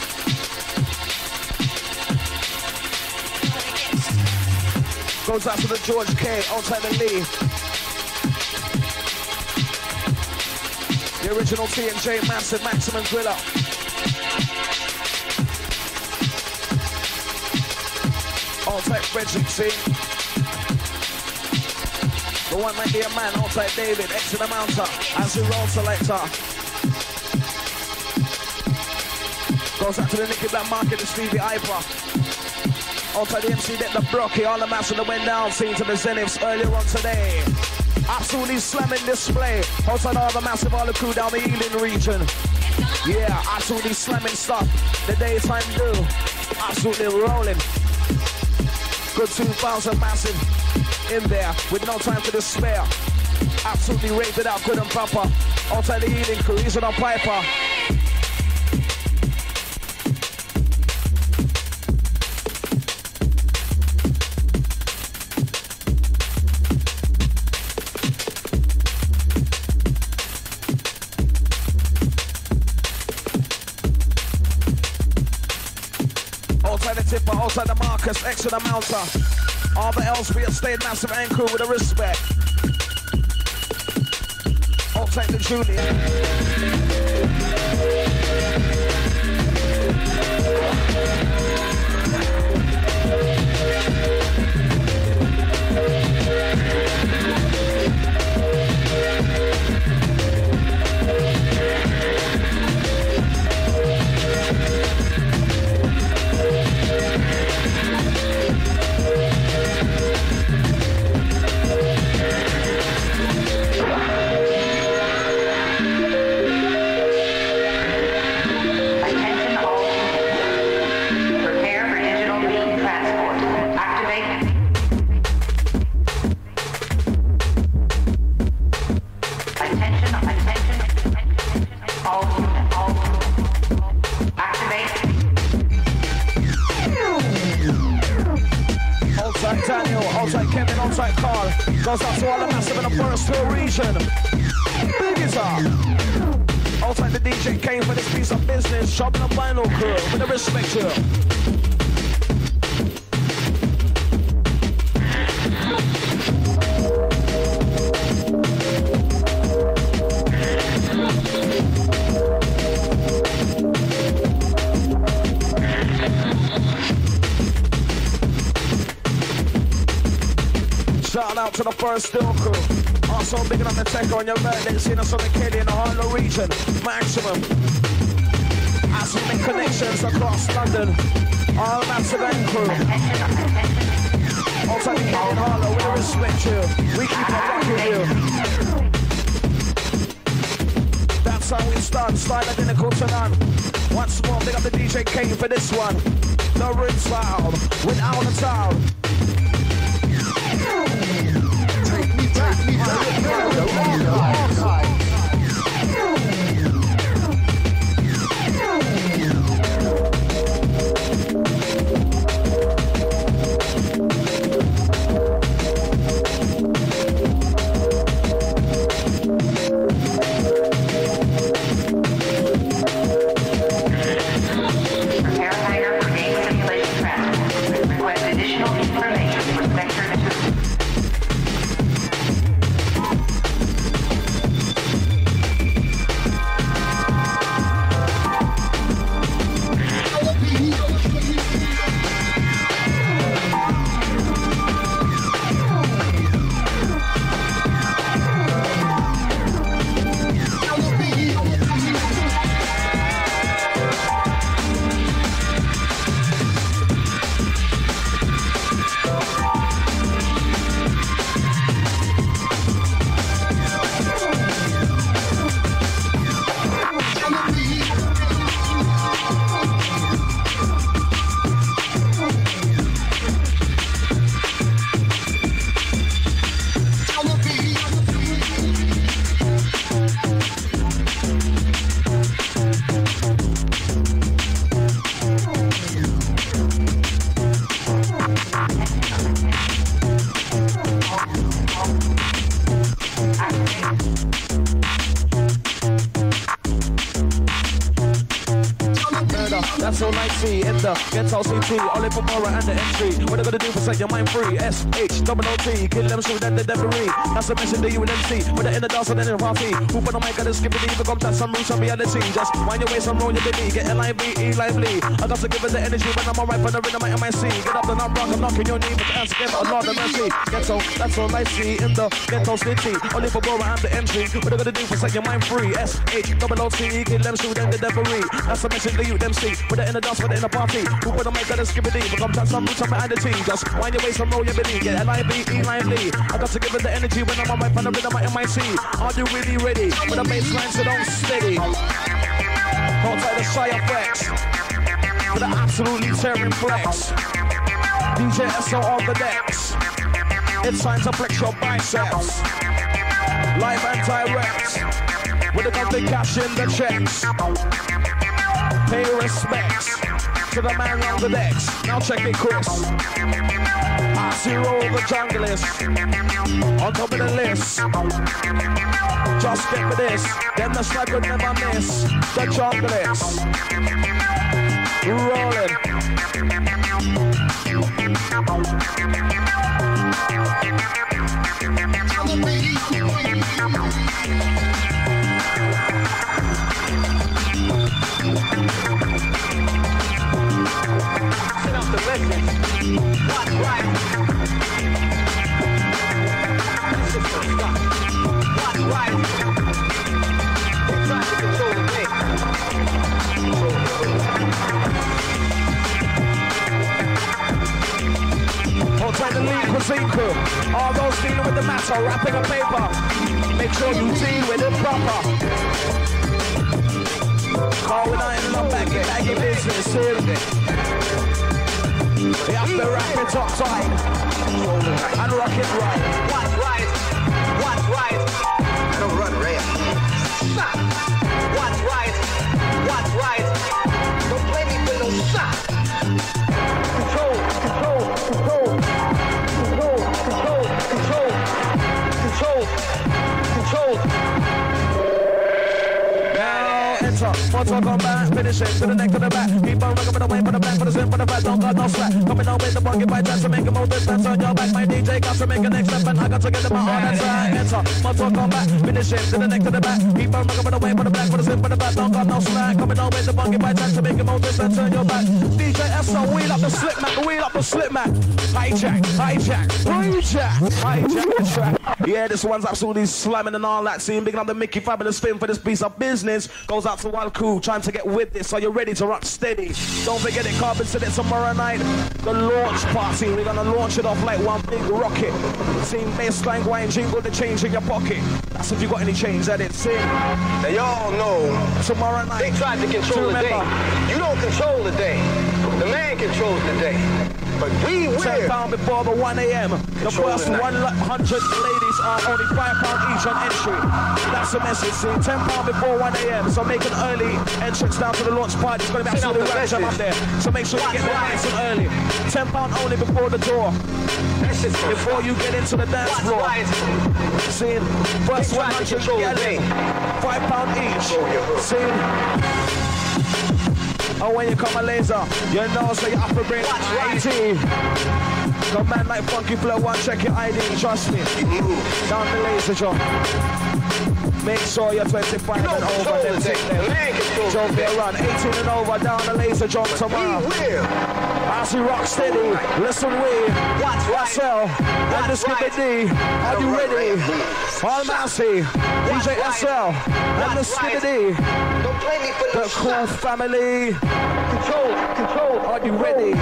Goes out to the George K, outside the Lee. The original T&J massive maximum griller. Outside Frederick, see? The one might be a man, outside David, excellent mounter, as the roll selector. Goes out to the Nicky Black Market, the Stevie Iper. Outside the MC Deck, the Brocky, all the mass that went down, seen to the Zeniths earlier on today. Absolutely slamming display. Outside all the massive, all the crew down the Ealing region. Yeah, absolutely slamming stuff. The daytime do. Absolutely rolling. Good 2,000 massive in there with no time for despair. Absolutely rated out good and proper. Outside the Ealing crew, he's on a Piper. Outside the Marcus, excellent mounter. All the Elsbeth stayed massive and crew with a respect. Outside the Julian. Daniel, outside Kevin, outside Carl. Goes out to all the massive in the Forest Hill region. Biggies are. Outside the DJ came for this piece of business. Shopping a vinyl crew with the respect here. Shout out to the First Still crew. Also bigging up the tech on your birthday. Seeing us on the Kelly in the Harlow region. Maximum. As we make connections across London. All Amsterdam crew. Outside the Kelly in Harlow, we respect you. We keep on rocking you. That's how we start. Style identical to none. Once more, big up the DJ Kane for this one. The Rin Sound without a sound. Ghetto CT, only for Mora and the entry. What they gonna do for set your mind free? S-H-O-O-T, kill them shoot and the debris. That's a mission to you and MC. With the inner dance and then in party. Who put on mic and skip it, even come touch some roots and reality. Just wind your waist and roll your baby. Get L-I-V-E lively. I got to give it the energy when I'm alright for the rhythm of MIC. Get up and I'm rock, I'm knocking your knee, but the answer get a lot of mercy. Ghetto, that's all I see in the ghetto city. Only for Mora and the entry. What they gonna do for set your mind free? S-H-O-O-T, kill them shoot and the debris. That's a mission to you, MC. With the inner dance, with the inner party. Who put on mic and skip it, even come touch some roots and reality. Just wind your waist and roll your belly. Get L-I-V-E lively. I got to give it the energy when I'm alright for the rhythm of MIC. Are you really ready? With the baseline sit on steady. Outside the Shy effects. With an absolutely tearing flex. DJ SO on the decks. It's time to flex your biceps. Live and direct. With the company cash in the checks. Pay respects to the man on the decks. Now check it, Chris. I see roll the junglist on top of the list. Just get with this, then the sniper never miss. The junglist rolling. Sit up the message. What right? System stop. What right? They're trying to control the mix. Outside the lead cuisine crew. All those dealing with the matter, wrapping a paper. Make sure you deal with it proper. Call with I in the baggy business, seriously. You have to wrap it up tight and rock it right. What right? What right?
I don't run rail.
Stop. What right? What right? Don't play me for no shot. Control, control, control, control. Motor come back, finish it to the neck to the back. Keep on rocking for the way, for the back, for the sin, for the fat, don't got no slack. Coming on with the buggy by chance to make a move this dance on your back. My DJ got to make a next step and I got to get them out on that side. Enter, motor come back, finish it to the neck to the back. Keep on rocking for the way, for the back, for the sin, for the fat, don't got no slack. Coming on with the buggy by chance to make a move this dance on your back. DJ SO, wheel up the slip mat, wheel up the slip mat. Hijack, hijack, hijack, hijack the track. Yeah, this one's absolutely slamming and all that scene. Big up the Mickey Fabulous Spin for this piece of business. Goes out to Wild Crew, trying to get with this. Are you ready to rock steady? Don't forget it, Carbon said it tomorrow night. The launch party, we're gonna launch it off like one big rocket. Sing bassline, wine, jingle the change in your pocket. That's if you got any change at it, sing.
They all know
tomorrow night.
they tried to control the day. You don't control the day. The man controls the day. But we will.
£10 before the 1 a.m. The first 100 ladies are only £5 each on entry. That's the message. See, £10 before 1 a.m. So make an early entrance down to the launch party. It's going to be absolutely random up there. So make sure you get there nice and early. £10 only before the door. Before you get into the dance floor. See, first 100 yelling. £5 each. See. Oh, when you come a laser, you know, so you have to bring ID. No man like Funky Flow, one check your ID, trust me. Down the laser job. Make sure you're 25 and over, then take them. Jump there, run 18 and over, down the laser jump tomorrow. As we rock steady, listen we, what's L, and the Skippy D. Are you ready? Almassy, DJ SL, and the Skippy D. The Cool Family. Control. Are you ready?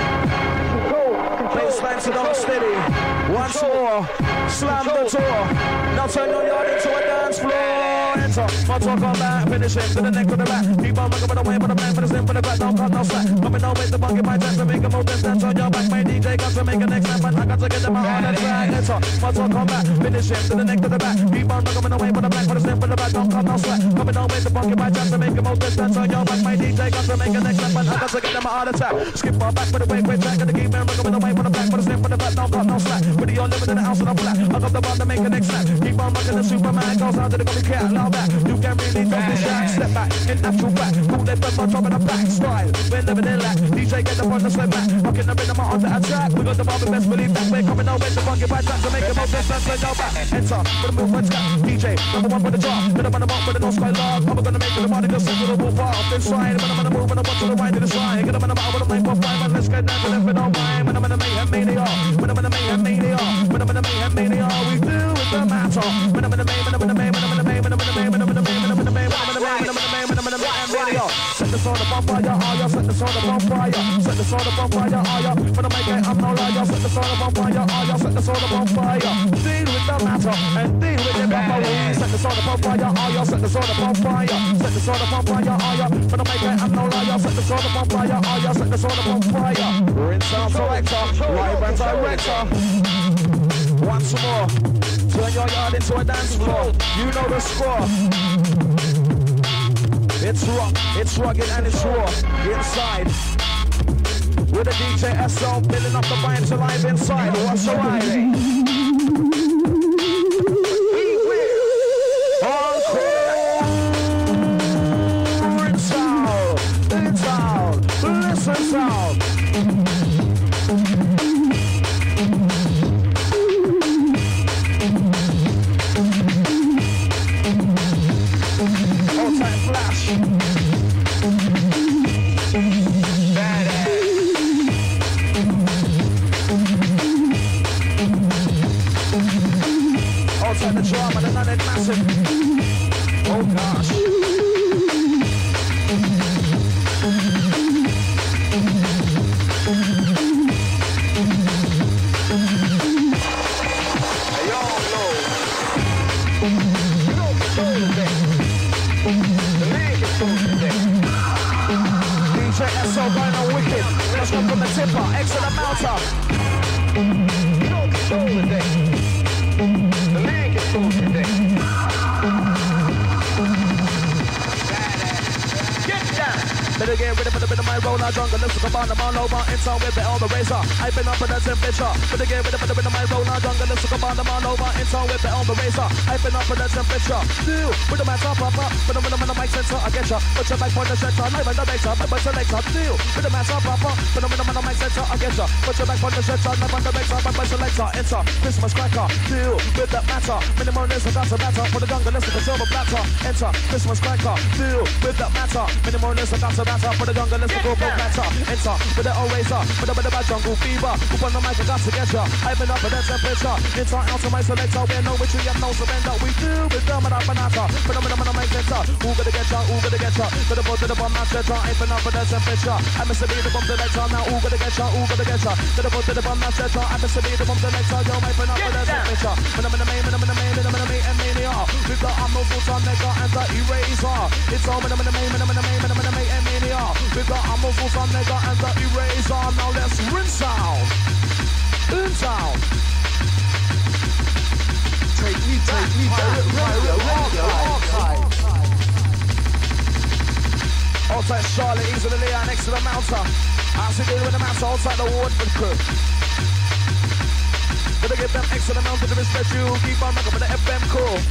Baseline to the steady. Once more. Slam the door. Now turn your yard into a dance floor. Enter. Motor come back. Finish it to the neck to the back. Keep on rocking for the way, for the plan, for the sin, for the back. Don't cut no slack. Coming on with the bucket by chance to make a move. This dance on your back. My DJ got to make a next step, but I got to get them out on that track. Enter. Motor come back. Finish it to the neck to the back. Keep on rocking for the way, for the plan, for the sin, for the back. Don't cut no slack. Coming on with the bucket by chance to make a move. This dance on your back. My DJ got to make a next step, but I got to get them out on that track. Skip on back for the way, quick track. Got to keep on rocking for the way, for the back, for the sin, for the back. Don't cut no slack. With the all living in the house and I'm black. I got the bar to make a next snap. Keep on rocking the Superman. Goes out to the coffee cat. Allow back. You can really drop this shot. Step back. In natural back. Cool left on top of the back. Style. We're living in that. DJ get the front to slip back. Rocking the rhythm on the attack. We got the bar, best believe that. We're coming over the funky by time to make a move. This dance like back. Enter. For the movement scap. DJ. Number one for the drop. Then I'm on the mark for the North Sky Log. I'm gonna make it the body just sit to the wolf off. Inside. When I'm on the move and I'm to the right to the side. Get them in the mouth with a mic for 5 and let's get down to them for no mind. When I'm in the mayhem mania. When I'm in the mayhem mania. When I'm in the mayhem mania. We do with the matter. When I'm in the mayhem, when I'm in the mayhem, when I'm in the mayhem, when I'm in the mayhem, when I'm in the mayhem, when I'm in the mayhem, when I'm in the mayhem, when I'm in the mayhem, when I'm in the mayhem mania. Set the sword upon fire, are ya? Set the sword upon fire. Set the sword upon fire, are ya? For the mic, I'm no liar. Set the sword upon fire, are ya? Set the sword upon fire. Deal with the matter and deal with the memory. Set the sword upon fire, are ya? Set the sword upon fire. Set the sword upon fire, are ya? For the mic, I'm no liar. Set the sword upon fire, are ya? Set the sword upon fire. Rinse sound selector, live and director. Once more, turn your yard into a dance floor. You know the score. It's rock, it's rugged and it's raw. Inside, with a DJ SL building up the vibes alive inside. What's the ride? In town, listen sound. Outside the drama, the nutted massive. Oh gosh.
They all know. You don't control the day. The man controls the day.
DJ SO going on wicked. Let's go from the tipper, excellent mounter.
You don't control the day. The man controls the day. Get down.
Better get rid of the my roller jungle. Let's look about the man over in town with the elder razor. I've been up in the temperature. But again, with the my roller jungle. Let's look about the man over in town with the elder razor. I've been up in the temperature. Deal with the man top up. But I'm in the mic center. I get ya. Put your back on the center. Live in the racer. My boy selector. Deal with the man top up. But I'm in the mic center. I get ya. Put your back on the center. Live on the racer. My boy selector. Enter Christmas cracker. Deal with that matter. Minimum is a matter. For the jungle, let's look a silver platter. Enter Christmas cracker. Deal with that matter. Minimum is a matter. For the jungle, let's look a platter. Enter with the eraser. With the bad jungle fever. Up on the mic, I got to get ya. I've been up in that temperature. Enter out to my selector. We know which we have no surrender. We do with them and up and after. But I'm in the mic center. Who gonna get ya? Who gonna get ya? To the bomb, not center. I've been up in that temperature. I miss the beat, the bomb selector. Now who gonna get ya? Who gonna get ya? To the bomb, not center. I miss the beat, the bomb selector. Yo, I've been up in that temperature. When I'm in the main, and mania. We've got our muscles on nigga and the eraser. It's all when I'm in the main, and mania. We've got our muscles on nigga and the eraser. Now let's rinse out. Rinse out.
Take me radio archive.
Outside Charlotte, easy to Leon, next to the mountain. As we deal with the mountain, outside the Woodford crew. Gotta give them extra amount of respect you. Keep on knocking with the FM crew.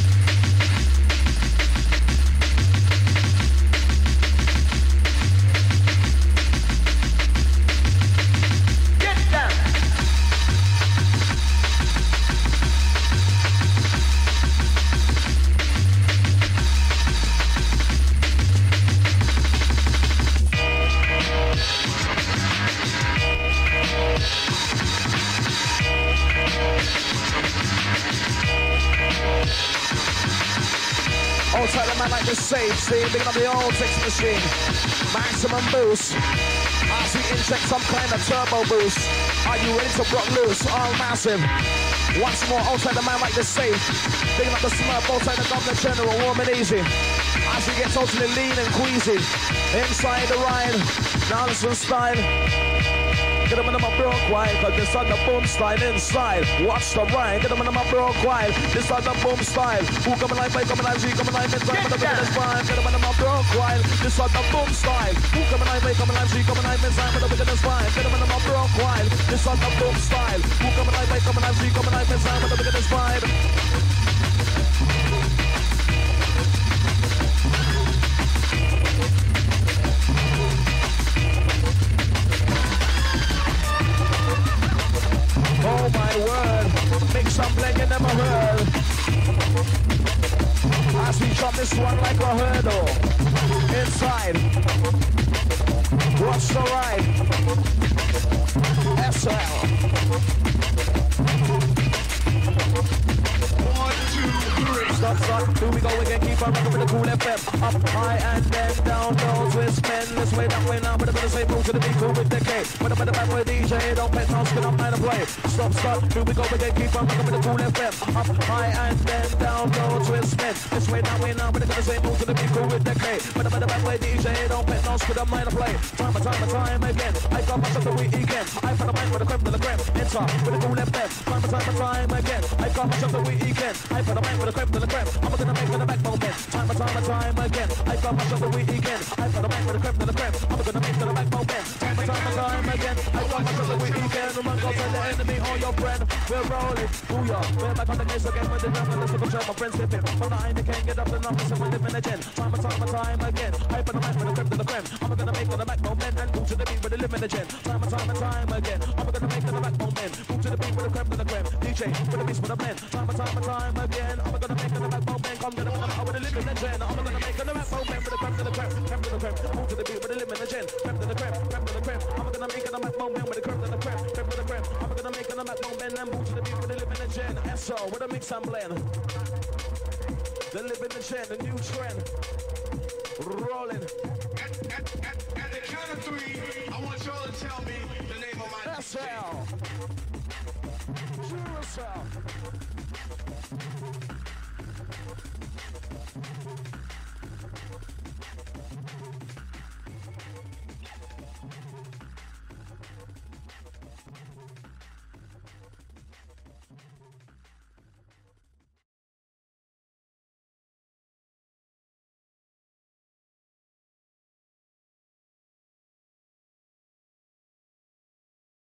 Outside the man like the safe, see, picking up the old text machine. Maximum boost. As we inject some kind of turbo boost. Are you ready to block loose? All massive. Once more, outside the man like the safe. Picking up the smurf, outside the governor general, warm and easy. As we get totally lean and queasy. Inside the ride, Nelson style. Get them in my bro quiet, cause this on the boom style inside. Watch the ride, get them in my bro quiet. This on the boom style. Who coming like G, coming like inside, but the business fine. Get them in my bro quiet. This on the boom style. Who coming like G, coming like inside, but the business fine. Get them in my bro quiet. This on the boom style. Who coming like G, coming like inside, but the business fine. Oh my word, make some blend you never heard. As we drop this one like a hurdle. Inside, watch the ride. SL.
1, 2, 3.
Stop, here we go again, keep on rocking with the cool FM. Up high and then down, no twist, men. Let's way that way now, but I'm gonna say move to the beat, cool with the K. When I'm in the back with DJ, don't pet no spin up and play. Stop, here we go again, keep on rocking with the cool FM. Up high and then down, no twist, men. Let's way that way now, but I'm gonna say move to the beat, cool with the K. When I'm in the back with DJ, don't pet no spin up and play. Time again, I got myself the weekend. I put a mind with the creme to the creme. Enter with the cool FM. Time again, I got myself the weekend. I put a mind with the creme to the creme. I'm gonna make for the back moment. Time again, I got myself the weekend. I put a mind with the creme to the creme. I'm gonna make for the back moment. Time again, I got myself the weekend. Run, go tell the enemy or your friend. We're rolling, booyah. We're back on the case again with the drum. Let's look at my friends slipping. From behind they can't get up the numbers and we're living again. Time again, I put a mind with the creme to the creme. I'm gonna make for the back moment and move to the beat with the living again. Time again, I'm gonna make for the back moment. Move to the beat with the creme to the creme. DJ with the beats with the blend. Time again, I'm gonna make for the back moment. Come to the one, I'm gonna live in the gen. I'm gonna make for the back moment with the creme to the creme. Creme to the creme. Move to the beat with the living again. Creme to the creme, creme to the creme. I'm gonna make for the back moment with the creme to the creme. Creme to the creme. I'm gonna make for the back moment and move to the beat with the living again. SO with a mix and blend. The living again, the new trend. Rolling.
At the count of 3, I want y'all to tell me the name of my
SL. Duracell.